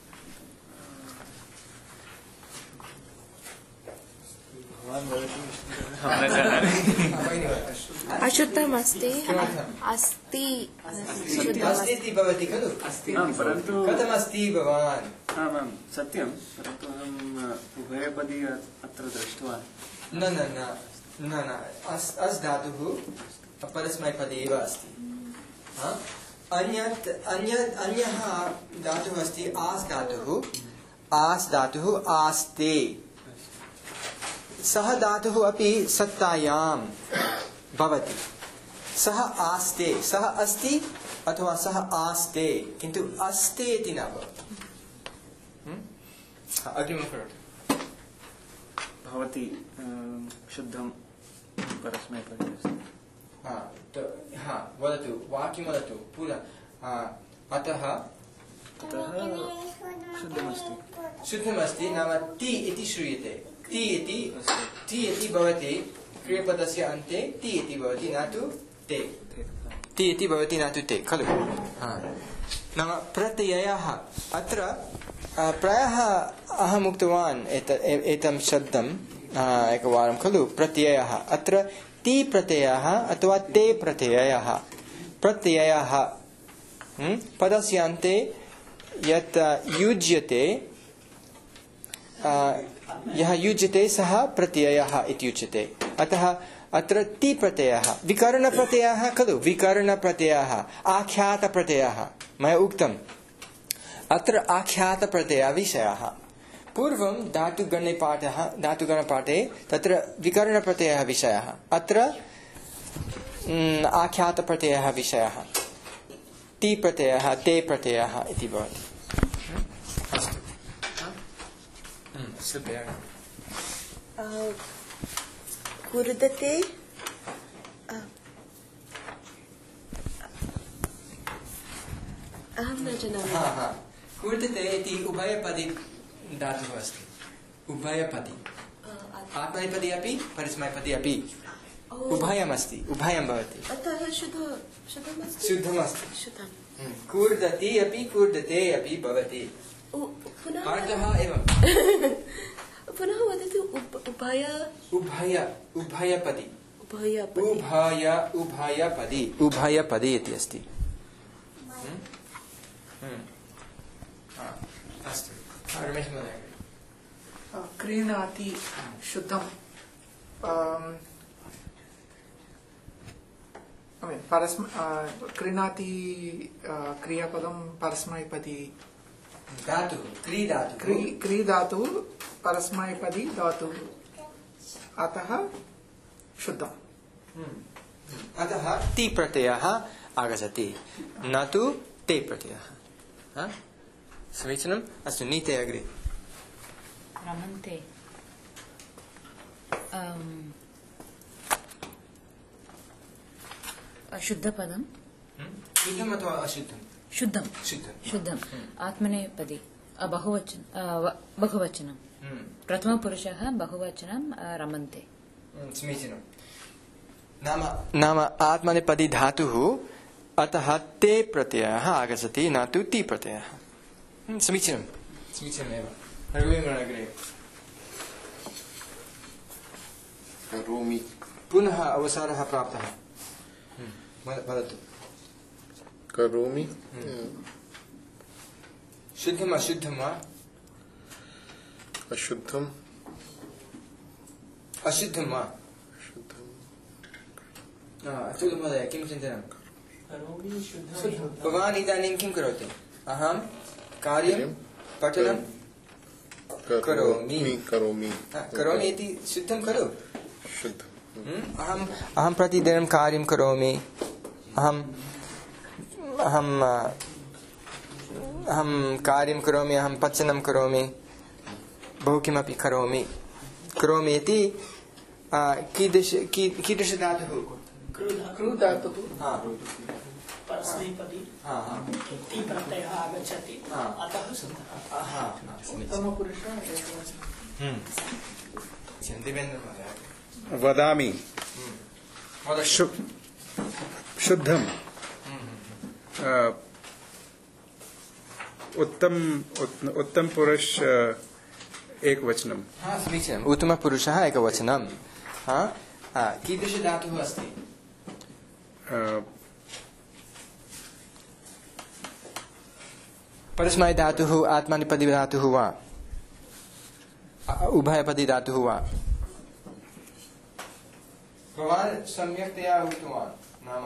अशुद्धम् अस्ति, अस्ति इति भवति खलु? परन्तु कथमस्ति भवान्? आमां सत्यं, परन्तु अहम् उभयपदी अत्र दृष्टवान्। न अस् धातुः परस्मैपदी एव अस्ति। अन्यः धातुः अस्ति आस् धातुः आस्ते। सः धातुः अपि सत्तायां भवति। सः आस्ते, सः अस्ति अथवा सः आस्ते, किन्तु अस्ते इति न भवति। अग्रिमं करोतु। भवति शुद्धं परस्मैपदी अस्ति। वदतु, वाक्यं वदतु पुनः। अतः शुद्धमस्ति नाम ति इति श्रूयते। ति इति भवति क्रियापदस्य अन्ते, ति इति भवति न तु ते। ति इति भवति न तु ते खलु। नाम प्रत्ययः अत्र प्रायः अहम् उक्तवान् एतं शब्दं एकवारं खलु। प्रत्ययः अत्र ति प्रत्ययः अथवा ते प्रत्ययः पदस्य अन्ते यत् युज्यते, यः युज्यते सः प्रत्ययः इत्युच्यते। अतः अत्र ति प्रत्ययः विकरणप्रत्ययः खलु। विकरणप्रत्ययः आख्यातप्रत्ययः मया उक्तम्। अत्र आख्यातप्रत्ययविषयः। पूर्वं धातुगणपाठे तत्र विकरणप्रत्ययः विषयः, अत्र आख्यातप्रत्ययः विषयः। ति प्रत्ययः ते प्रत्ययः इति भवति। कुरुदते अहं न जानामि। कुरुदते इति उभयपदी धातुः अस्ति। उभयपदी आत्मनेपदी अपि परस्मैपदी अपि उभयमस्ति, उभयं भवति। अतः शुद्धमस्ति। कूर्दति अपि कूर्दते अपि भवति। अर्थः एवं। पुनः वदतु। उभयपदी उभयपदी इति अस्ति। अस्तु, रमेश महोदय। क्रीणाति शुद्धं क्रीणाति क्रियापदं परस्मैपदी धातुः। क्रीधातुः परस्मैपदी धातुः, अतः शुद्धम्। अतः ति प्रत्ययः आगच्छति, न तु ते प्रत्ययः। समीचीनम्। अस्तु, नीते अग्रे। रमन्ते शुद्धपदं। शुद्धम् अथवा अशुद्धं? शुद्धम्। आत्मनेपदी बहुवचनं। प्रथमपुरुषः बहुवचनं रमन्ते। समीचीनं। नाम आत्मनेपदी धातुः, अतः ते प्रत्ययः आगच्छति, न तु ति प्रत्ययः। समीचीनमेव। अग्रे करोमि। पुनः अवसरः प्राप्तः। वदतु। करोमि। शुद्धम् अशुद्धं वा? अशुद्धम्। अशुद्धं वा? महोदय, किं चिन्तनं? भवान् इदानीं किं करोति? अहं कार्यं पठनं करोमि इति शुद्धं खलु। अहं प्रतिदिनं कार्यं करोमि, अहं कार्यं करोमि, अहं पचनं करोमि, बहु किमपि करोमि इति कीदृश धातुः? क्रुधातुः परस्मैपदी ति प्रत्ययः आगच्छति, अतः शुद्धः। वदामि शुद्धम् उत्तम पुरुष एक वचनम्। समीचीनम्। उत्तमपुरुषः एकवचनं। कीदृश धातुः अस्ति? परस्मै धातुः, आत्मनेपदी धातुः वा, उभयपदी धातुः वा? भवान् सम्यक्तया उक्तवान् नाम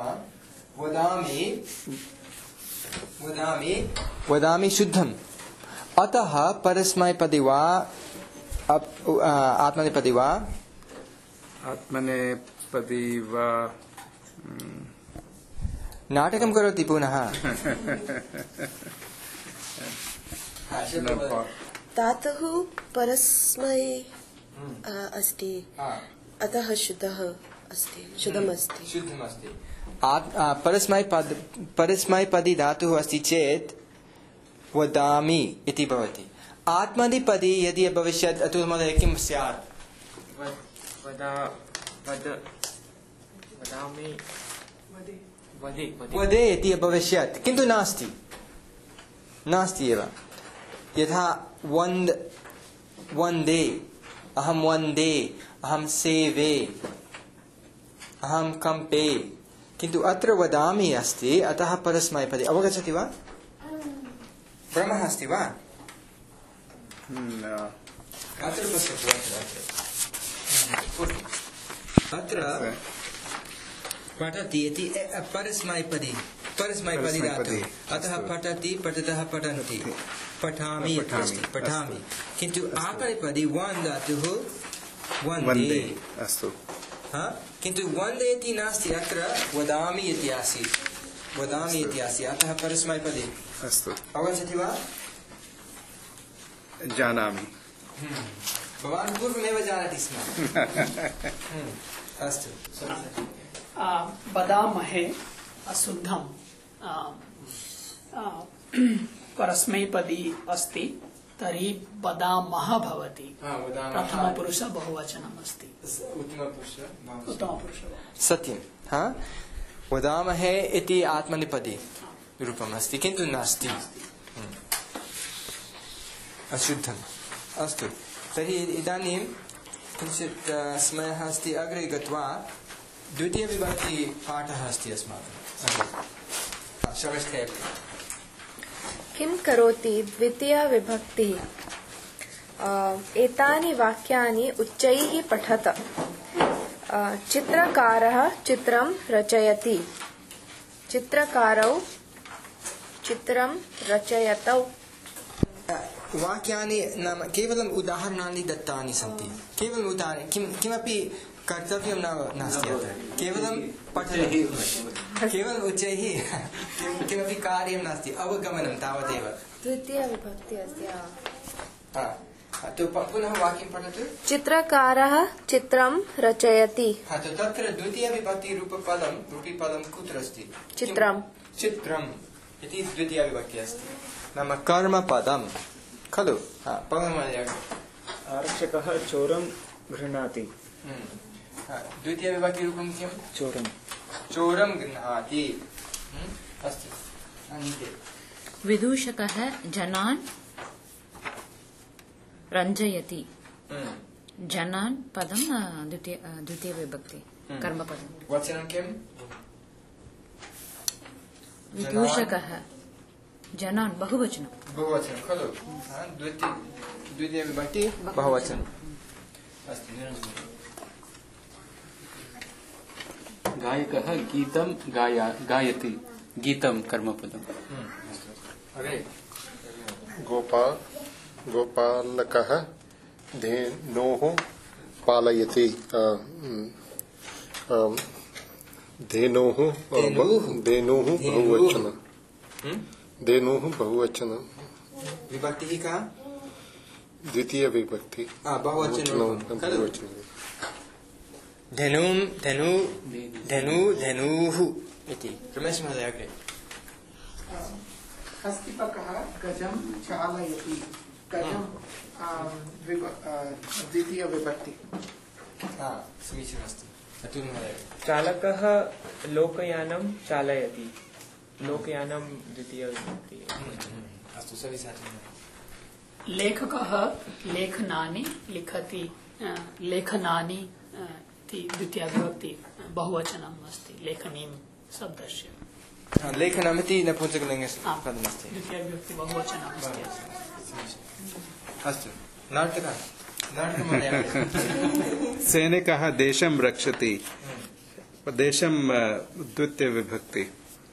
वदामि शुद्धम् अतः परस्मैपदी वा आत्मनेपदी वा आत्मनेपदी वा नाटकं करोति पुनः धातुः परस्मै अस्ति अतः शुद्धः अस्ति शुद्धमस्ति परस्मैपदी धातुः अस्ति चेत् वदामि इति भवति आत्मनेपदी यदि भविष्यत् अतः महोदय किं स्यात् वदे इति भविष्यत् किन्तु नास्ति एव यथा वन्दे अहं सेवे अहं कम्पे किन्तु अत्र वदामि अस्ति अतः परस्मैपदी अवगच्छति वा भ्रमः अस्ति वा अत्र पश्यतु अत्र पठति इति परस्मैपदी धातुः अतः पठति पठतः पठन्ति पठामि पठामि किन्तु आत्मनेपदी वन् धातुः वन्दे अस्तु किन्तु वन्दे इति नास्ति अत्र वदामि इति आसीत् अतः परस्मैपदी अस्तु अवगच्छति वा जानामि भवान् पूर्वमेव जानाति स्म अस्तु वदामहे अशुद्धं परस्मैपदी अस्ति तर्हि वदामः भवति प्रथमपुरुष बहुवचनम् अस्ति उत्तमपुरुष सत्यं वदामहे इति आत्मनेपदी रूपम् अस्ति किन्तु नास्ति अशुद्धम् अस्तु तर्हि इदानीं किञ्चित् समयः अस्ति अग्रे गत्वा द्वितीयविभक्ति पाठः अस्ति अस्माकं श्रवस्ते किं करोति द्वितीया विभक्तिः एतानि वाक्यानि उच्चैः पठत चित्रकारः चित्रं रचयति चित्रकारौ चित्रं रचयतौ वाक्यानि नाम केवलम् उदाहरणानि दत्तानि सन्ति केवलम् उदाहरणानि किमपि कर्तव्यं नास्ति अत्र केवलं पठनं केवलम् उच्चैः किमपि कार्यं नास्ति अवगमनं तावदेव द्वितीया विभक्ति अस्ति पुनः वाक्यं पठतु चित्रकारः चित्रं रचयति तत्र द्वितीयविभक्ति रूपपदं कुत्र अस्ति चित्रम् इति द्वितीयविभक्ति अस्ति नाम कर्मपदं खलु आरक्षकः चोरं गृह्णाति द्वितीयविभक्तिरूपं किं चोरं गृह्णाति अस्तु विदूषकः जनान् रञ्जयति जनान् पदं द्वितीयविभक्ति कर्मपदं वचनं किं विदूषकः जनान् बहुवचनं खलु द्वितीयविभक्ति बहुवचनम् अस्तु गायकः गीतं गायति गीतं कर्मपदम् गोपालकः धेनोः पालयति धेनोः बहुवचन विभक्तिः का द्वितीय विभक्ति बहुवचन धेनुः इति रमेश महोदय अग्रे हस्तिपकः गजं चालयति गजं द्वितीय विभक्ति समीचीनमस्ति अतुल महोदय चालकः लोकयानं चालयति लोकयानं द्वितीय विभक्ति अस्तु सविसाचनं लेखकः लेखनानि लिखति लेखनानि द्वितीया विभक्ति बहुवचनम् अस्ति लेखनीं शब्दस्य लेखनमिति नपुंसकलिङ्गे पदमस्ति द्वितीया विभक्ति बहुवचनम् अस्ति अस्तु नाटकः सैनिकः देशं रक्षति देशं द्वितीय विभक्ति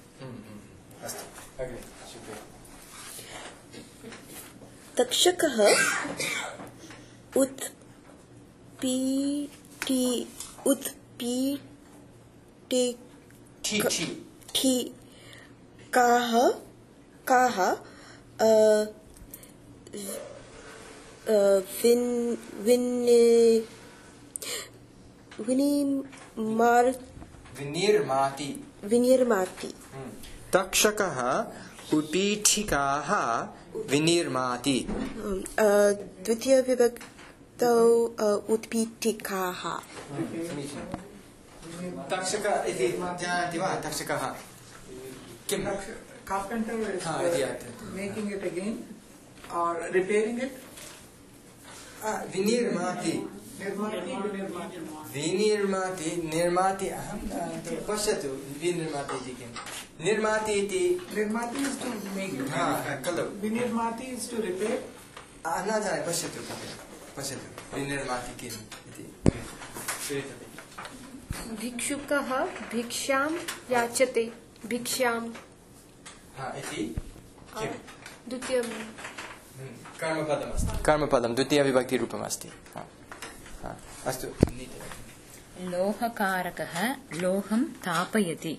तक्षकः उत्पीठिकाः विनिर्माति तक्षकः उत्पीठिकाः विनिर्माति द्वितीय विभक्तौ उत्पीठिकाः तक्षक इति जानति वा तक्षकः किं carpenter is making it again or repairing it. विनिर्माति निर्माति अहं पश्यतु विनिर्माति इति किं निर्माति इति निर्माति is to make it. खलु विनिर्माति is to repair. न जाने पश्यतु विनिर्माति किम् इति भिक्षुकः भिक्षां याचते भिक्षां इति द्वितीय कर्मपदं द्वितीय विभक्तिरूपमस्ति अस्तु लोहकारकः लोहं तापयति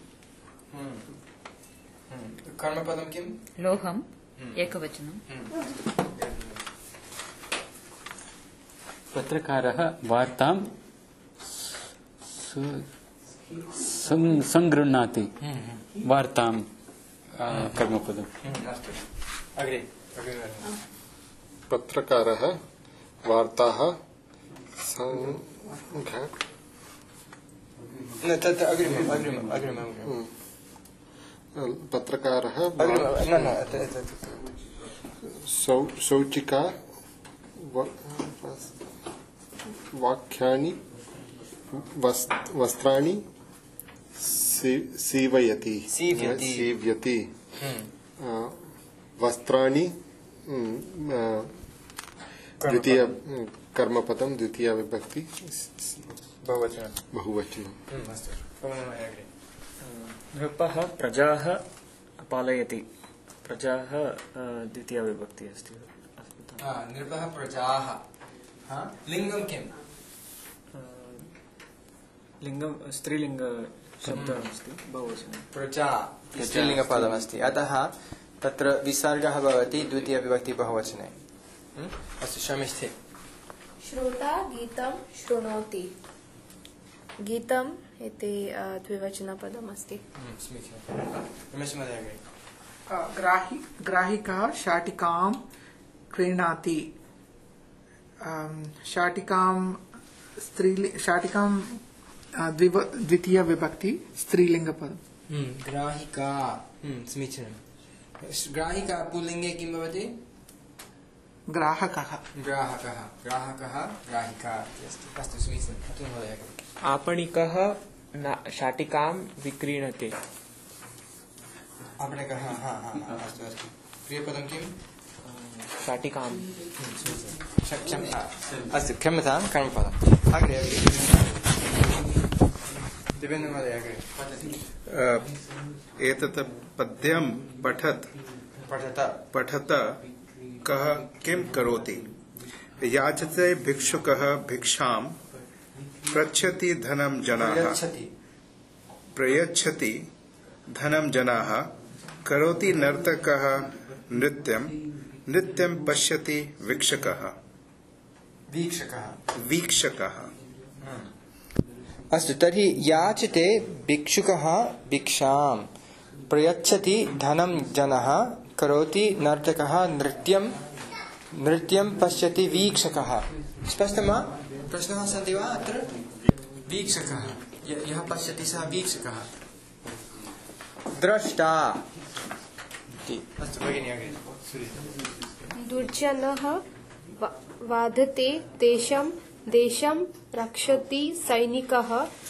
कर्मपदं किं लोहम् एकवचनं पत्रकारः वार्तां संगृह्णाति वार्तां कर्मपदम् अग्रे पत्रकारः वार्ताः पत्रकारः शौचिका वाक्यानि वस्त्राणि सीवयति वस्त्राणि द्वितीय कर्मपदं द्वितीय विभक्ति बहुवचनं नृपः प्रजाः पालयति प्रजाः द्वितीय विभक्ति अस्ति नृपः प्रजाः लिङ्गं किं लिङ्गं स्त्रीलिङ्ग शब्दः अस्ति बहुवचने प्रजा स्त्रीलिङ्गपदमस्ति अतः तत्र विसर्गः भवति द्वितीय विभक्ति बहुवचने अस्तु शमिष्ठे श्रोता गीतं शृणोति गीतम् इति द्विवचनपदमस्ति ग्राहिकः शाटिकां क्रीणाति शाटिकां द्वितीय विभक्ति स्त्रीलिङ्गपदं ग्राहिका समीचीनं ग्राहिका पुल्लिङ्गे किं भवति ग्राहकः ग्राहिका अस्तु समीचीनं महोदय आपणिकः शाटिकां विक्रीणते आपणिकः अस्तु क्रियापदं किं शाटिकां अस्तु क्षम्यतां कर्मपदम् अग्रे दिव्येन्द्रमहोदय अग्रे एतत् पद्यं पठत कः किं करोति याचते भिक्षुकः भिक्षां प्रयच्छति धनं जनाः करोति नर्तकः नृत्यं पश्यति वीक्षकः अस्तु तर्हि याचते भिक्षुकः भिक्षां प्रयच्छति धनं जनः करोति नर्तकः नृत्यं पश्यति वीक्षकः स्पष्टं वा प्रश्नाः सन्ति वा अत्र वीक्षकः यः पश्यति सः वीक्षकः द्रष्टा अस्तु भगिनी अग्रे दुर्जनः वाधते देशं रक्षति सैनिकः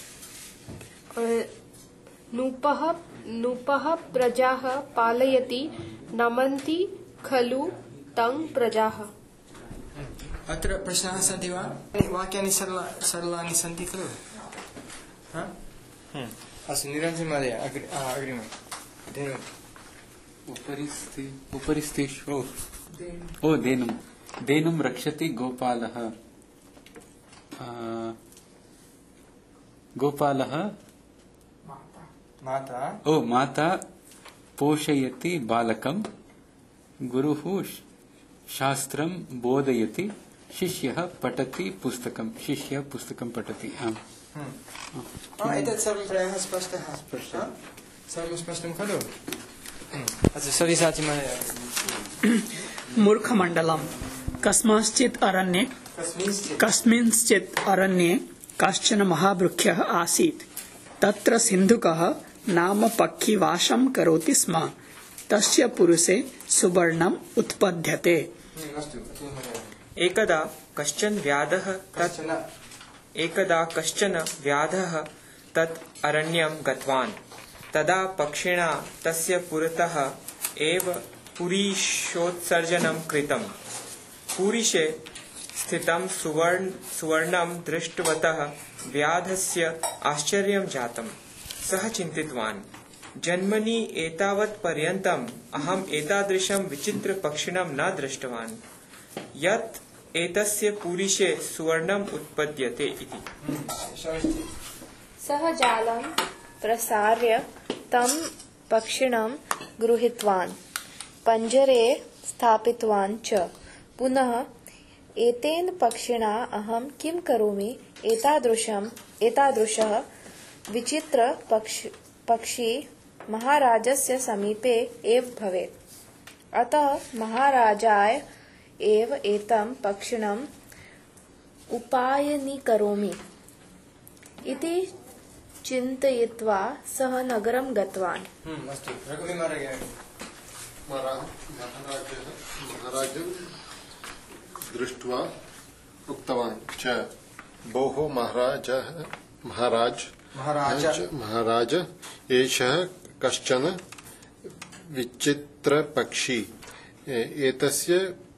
नूपः प्रजाः पालयति नमन्ति खलु तं प्रजाः अत्र प्रश्नाः सन्ति वा? वाक्यानि सरलानि सन्ति खलु? अस्तु, निरञ्जन महोदय अग्रिमं उपरि स्थितो धेनुं रक्षति गोपालः माता पोषयति बालकं गुरुः शास्त्रं बोधयति शिष्यः पठति पुस्तकं पठति एतत् सर्वं प्रायः स्पष्टः सर्वं स्पष्टं खलु? अस्तु, सव्यसाची महोदय मूर्खमण्डलम् कस्मिंश्चित् अरण्ये कश्चन महावृक्षः आसीत्। तत्र सिन्धुकः नाम पक्षी वासं करोति स्म। तस्य पुरुषे सुवर्णम् उत्पद्यते। एकदा कश्चन व्याधः तत् अरण्यं गतवान्। तदा पक्षिणा तस्य पुरतः एव पुरीषोत्सर्जनं कृतम्। पुरीषे स्थितं सुवर्णं दृष्टवतः व्याधस्य आश्चर्यं जातम्। सः चिन्तितवान्, जन्मनि एतावत् पर्यन्तम् अहम् एतादृशं विचित्रपक्षिणं न दृष्टवान् यत् एतस्य पुरीषे सुवर्णम् उत्पद्यते इति। सः जालं प्रसार्य तं पक्षिणं गृहीतवान्, पञ्जरे स्थापितवान् च। पुनः एतेन पक्षिणा अहं किं करोमि? एतादृशः विचित्र पक्षी महाराजस्य समीपे एव भवेत्। अतः महाराजाय एव एतं पक्षिणम् उपायनीकरोमि इति चिन्तयित्वा सः नगरं गतवान्। महाराजं दृष्ट्वा उक्तवान् च, भोः महाराज, एषः कश्चन विचित्रपक्षी। एतस्य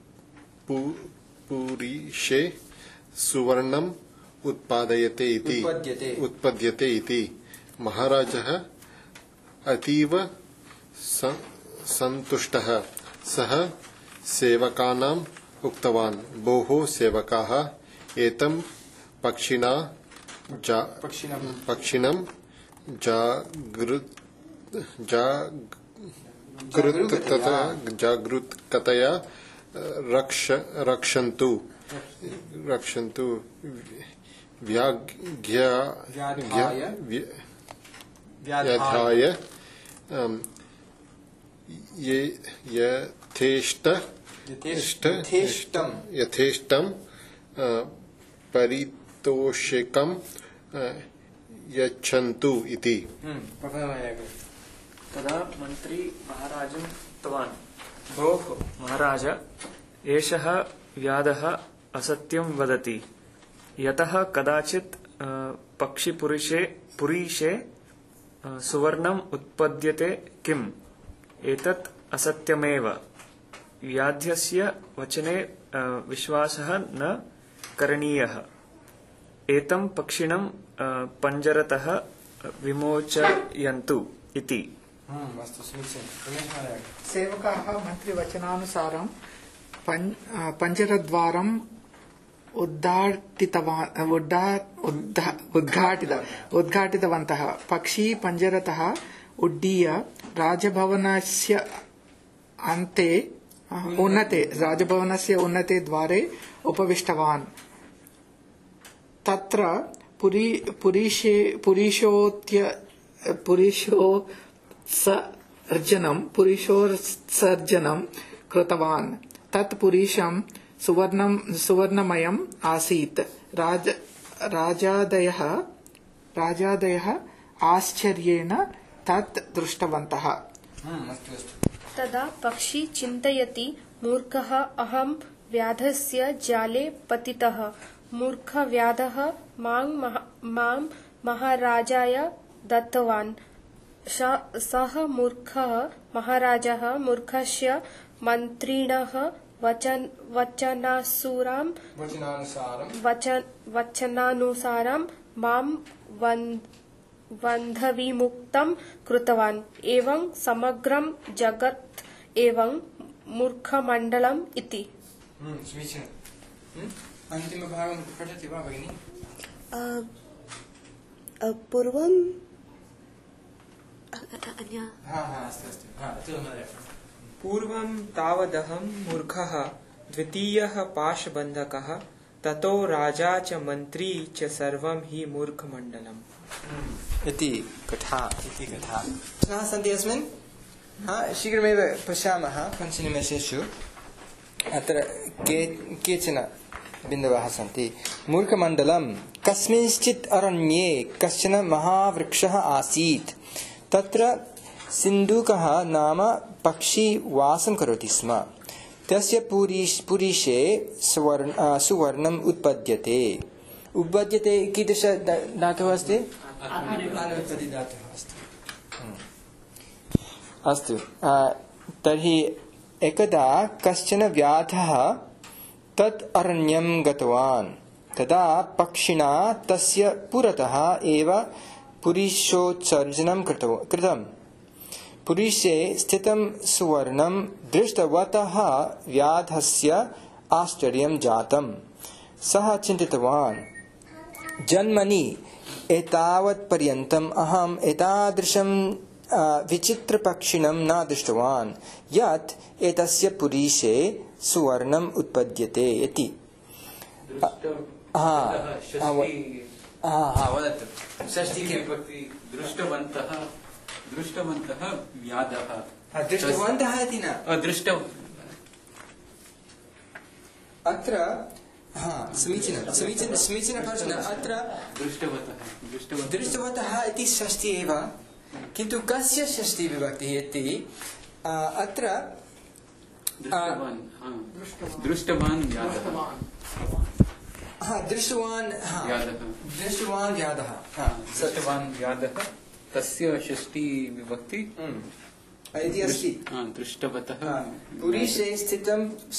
पुरीषे सुवर्णम् उत्पद्यते इति। महाराजः अतीव सन्तुष्टः। सः सेवकानाम् उक्तवान्, भोः सेवकाः, एतं पक्षिणं जागृततया रक्षन्तु व्याघ्याय यथेष्टं परितोषिकं यच्छन्तु इति। तदा मन्त्री महाराजं उक्तवान्, भोः महाराज, एषः व्याधः असत्यं वदति। यतः कदाचित् पुरीषे सुवर्णम् उत्पद्यते किम्? एतत् असत्यमेव। व्याध्यस्य वचने विश्वासः न करणीयः। एतं पक्षिणं पञ्जरतः विमोचयन्तु इति। सेवकाः मन्त्रिवचनानुसारं पञ्जरद्वारम् उद्घाटितवन्तः। पक्षी पञ्जरतः उड्डीय राजभवनस्य उन्नते द्वारे उपविष्टवान्। तत्र पुरीषोत्सर्जनं कृतवान्। तत् पुरीषं सुवर्णमयम् आसीत्। राजादयः आश्चर्येण तत् दृष्टवन्तः। तदा पक्षी चिन्तयति, मूर्खः अहं व्याधस्य जाले पतितः। मूर्खव्याधः मां महाराजाय दत्तवान्। सः मूर्खः महाराजः मूर्खस्य मन्त्रिणः वचनानुसारं मां बन्धविमुक्तं कृतवान् एवं समग्रं जगत् एवं मूर्खमण्डलम् इति। समीचीनम्। अन्तिमभागं पठति वा भगिनी? पूर्वं पूर्वं तावदहं मूर्खः द्वितीयः पाशबन्धकः ततो राजा च मन्त्री च सर्वं हि मूर्खमण्डलम् इति कथा। प्रश्नाः सन्ति अस्मिन्? शीघ्रमेव पश्यामः पञ्चनिमेषेषु। अत्र केचन बिन्दवः सन्ति। मूर्खमण्डलं कस्मिंश्चित् अरण्ये कश्चन महावृक्षः आसीत्। तत्र सिन्धुकः नाम पक्षी वासं करोति स्म। तस्य पुरीशे सुवर्णम् उत्पद्यते। उपद्यते कीदृश धातुः अस्ति? अनुत्पत्ति धातुः अस्ति। अस्तु, तर्हि एकदा कश्चन व्याधः तत् अरण्यं गतवान्। तदा पक्षिणा तस्य पुरतः एव पुरीशोत्सर्जनं कृतम्। पुरीशे स्थितं सुवर्णं दृष्टवतः व्याधस्य आश्चर्यं जातम्। सः चिन्तितवान्, जन्मनि एतावत्पर्यन्तम् अहम् एतादृशं विचित्रपक्षिणं न दृष्टवान् यत् एतस्य पुरीशे सुवर्णम् उत्पद्यते इति। वदतु। दृष्टवन्तः व्याधः। दृष्टवन्तः इति न, अत्र समीचीन प्रश्नः। अत्र दृष्टवन्तः इति षष्ठी एव, किन्तु कस्य षष्ठी विभक्तिः इति अत्र दृष्टवान् व्याधः तस्य षष्ठी विभक्ति इति अस्ति। दृष्टवतः पुरीशे स्थितं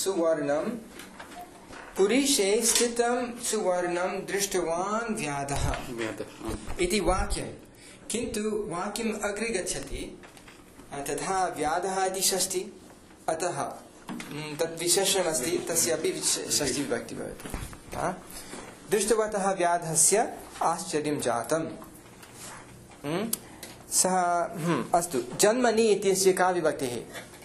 सुवर्णं दृष्टवान् व्याधः इति वाक्यं। किन्तु वाक्यम् अग्रे गच्छति, तथा व्याधः इति षष्ठी, अतः तत् विशेषणमस्ति, तस्यापि षष्ठी विभक्ति भवति। दृष्टवतः व्याधस्य आश्चर्यं जातम्। सः अस्तु, जन्मनि इत्यस्य का विभक्तिः?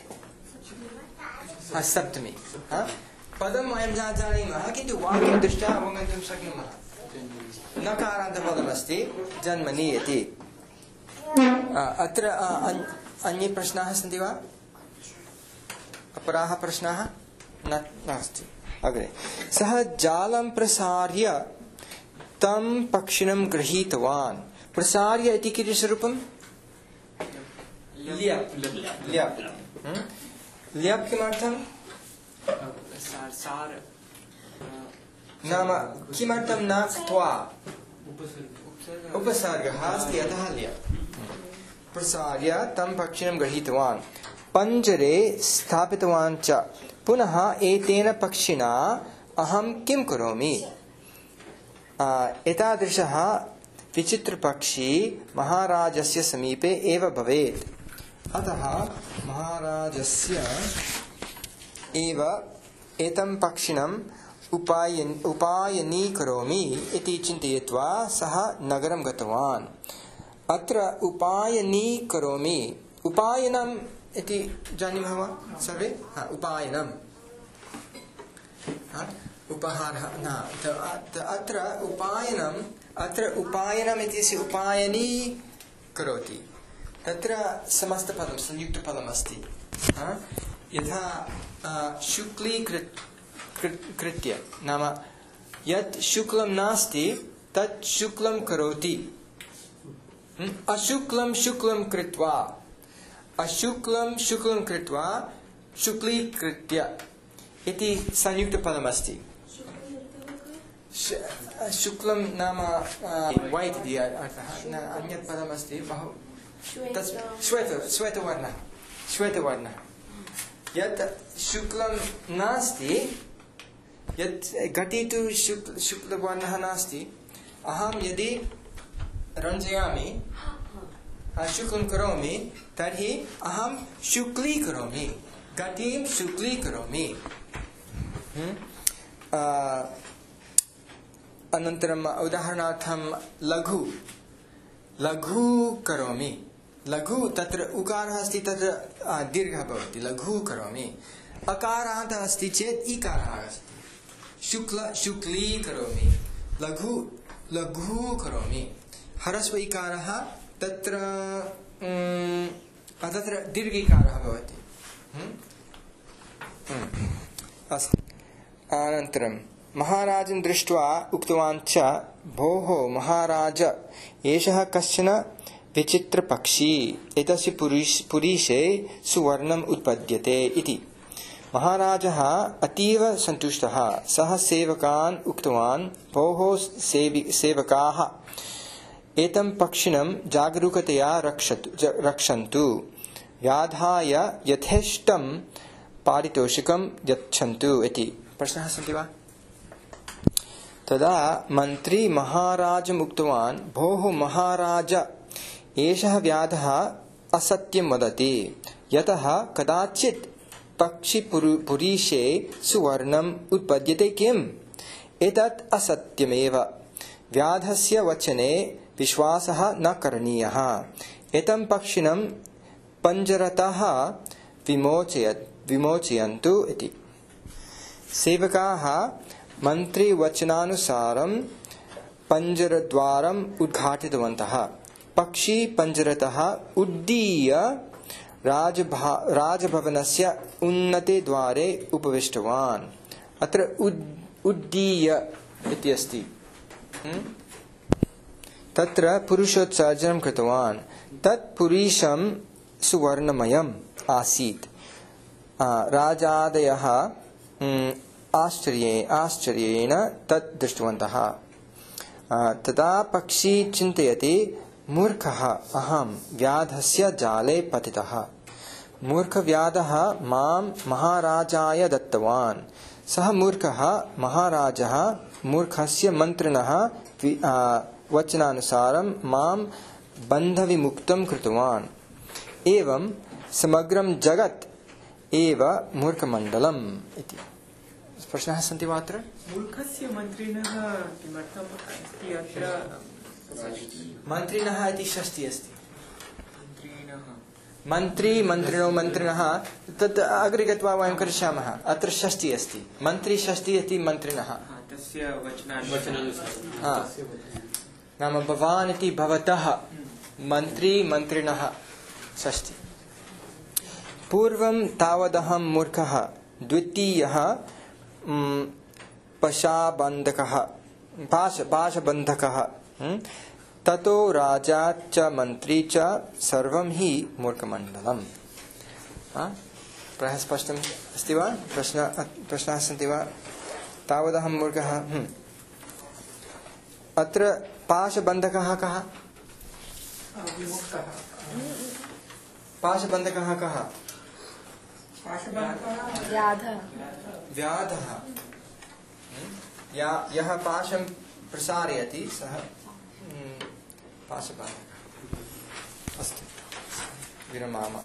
सप्तमी। पदं वयं न जानीमः, किन्तु वाक्यं दृष्ट्वा अवगन्तुं शक्नुमः। नकारान्तपदमस्ति जन्मनि इति। अत्र अन्ये प्रश्नाः सन्ति वा? अपराः प्रश्नाः नास्ति। अग्रे, सः जालं प्रसार्य तं पक्षिणं गृहीतवान्। प्रसार्य इति कीदृशरूपं? ल्यप् किमर्थं? नाम किमर्थं न क्त्वा? उपसर्गः अस्ति, अतः ल्यप्। प्रसार्य तं पक्षिणं गृहीतवान्, पञ्जरे स्थापितवान् च। पुनः एतेन पक्षिणा अहं किं करोमि? एतादृशः विचित्रपक्षी महाराजस्य समीपे एव भवेत्। अतः महाराजस्य एव एतं पक्षिणम् उपायनीकरोमि इति चिन्तयित्वा सः नगरं गतवान्। अत्र उपायनीकरोमि, उपायनम् इति जानीमः वा सर्वे? उपायनम्, उपहारः न। अत्र उपायनम् इत्यस्य उपायनी करोति, तत्र समस्तपदं संयुक्तपदमस्ति। यथा शुक्लीकृत्य, नाम यत् शुक्लं नास्ति तत् शुक्लं करोति। अशुक्लं शुक्लं कृत्वा, अशुक्लं शुक्लं कृत्वा शुक्लीकृत्य इति संयुक्तपदमस्ति। शुक्लं नाम वैट् इति अर्थः। अन्यत् पदमस्ति बहु, श्वेतवर्णः। यत् शुक्लं नास्ति, यत् घटी तु शुक्लवर्णः नास्ति, अहं यदि रञ्जयामि, शुक्लं करोमि, तर्हि अहं शुक्लीकरोमि, घटीं शुक्लीकरोमि। अनन्तरम् उदाहरणार्थं लघु करोमि। लघु तत्र उकारः अस्ति, तत्र दीर्घः भवति, लघु करोमि। अकारान्त अस्ति चेत् इकारः अस्ति, शुक्ली करोमि, लघु करोमि। ह्रस्व इकारः तत्र दीर्घिकारः भवति। अस्तु। अनन्तरं महाराजं दृष्ट्वा उक्तवान् च, भोः महाराज, एषः कश्चन विचित्रपक्षी, एतस्य पुरीशे सुवर्णम् उत्पद्यते इति। महाराजः अतीव सन्तुष्टः। सः सेवकान् उक्तवान्, भोः सेवकाः, एतं पक्षिणं जागरूकतया रक्षन्तु, व्याधाय यथेष्टं पारितोषिकं यच्छन्तु इति। प्रश्नः सन्ति वा? तदा मन्त्री महाराजम् उक्तवान्, भोः महाराज, एषः व्याधः असत्यं वदति, यतः कदाचित् पक्षिपुरीशे सुवर्णम् उत्पद्यते किम्? एतत् असत्यमेव। व्याधस्य वचने विश्वासः न करणीयः। एतं पक्षिणं पञ्जरतः विमोचयन्तु इति। सेवकाः मन्त्रीवचनानुसारं पञ्जरद्वारम् उद्घाटितवन्तः। पक्षी पञ्जरतः उड्डीय राजभवनस्य उन्नते द्वारे उपविष्टवान्। अत्र उड्डीय इति अस्ति। तत्र पुरुषोत्सर्जनं कृतवान्। तत् पुरीशं सुवर्णमयम् आसीत्। राजादयः आश्चर्येण तत् दृष्टवन्तः। तदा पक्षी चिन्तयति, मूर्खः अहं व्याधस्य जाले पतितः। मूर्खव्याधः मां महाराजाय दत्तवान्। सः मूर्खः महाराजः मूर्खस्य मन्त्रिणः वचनानुसारं मां बन्धविमुक्तं कृतवान्। एवं समग्रं जगत् एव मूर्खमण्डलम् इति। प्रश्नाः सन्ति वा अत्र? मूर्खस्य मन्त्रिणः किमर्थम् अस्ति अत्र? मन्त्रिणः इति षष्ठी अस्ति। मन्त्रिणः तत् अग्रे गत्वा वयं करिष्यामः। अत्र षष्ठी अस्ति, मन्त्री षष्ठी इति मन्त्रिणः। तस्य वचनानुसारं नाम भवान् इति भवतः, मन्त्रिणः षष्ठी। पूर्वं तावदहं मूर्खः, द्वितीयः पाशबन्धकः, ततो राजा च मन्त्री च सर्वं हि मूर्खमण्डलम्। प्रायः स्पष्टम् अस्ति वा? प्रश्नाः सन्ति वा? तावदहं मूर्खः। अत्र पाशबन्धकः कः? पाशबन्धकः कः? व्याधः। यः पाशं प्रसारयति सः पाशबन्धकः। अस्तु, विरमामः।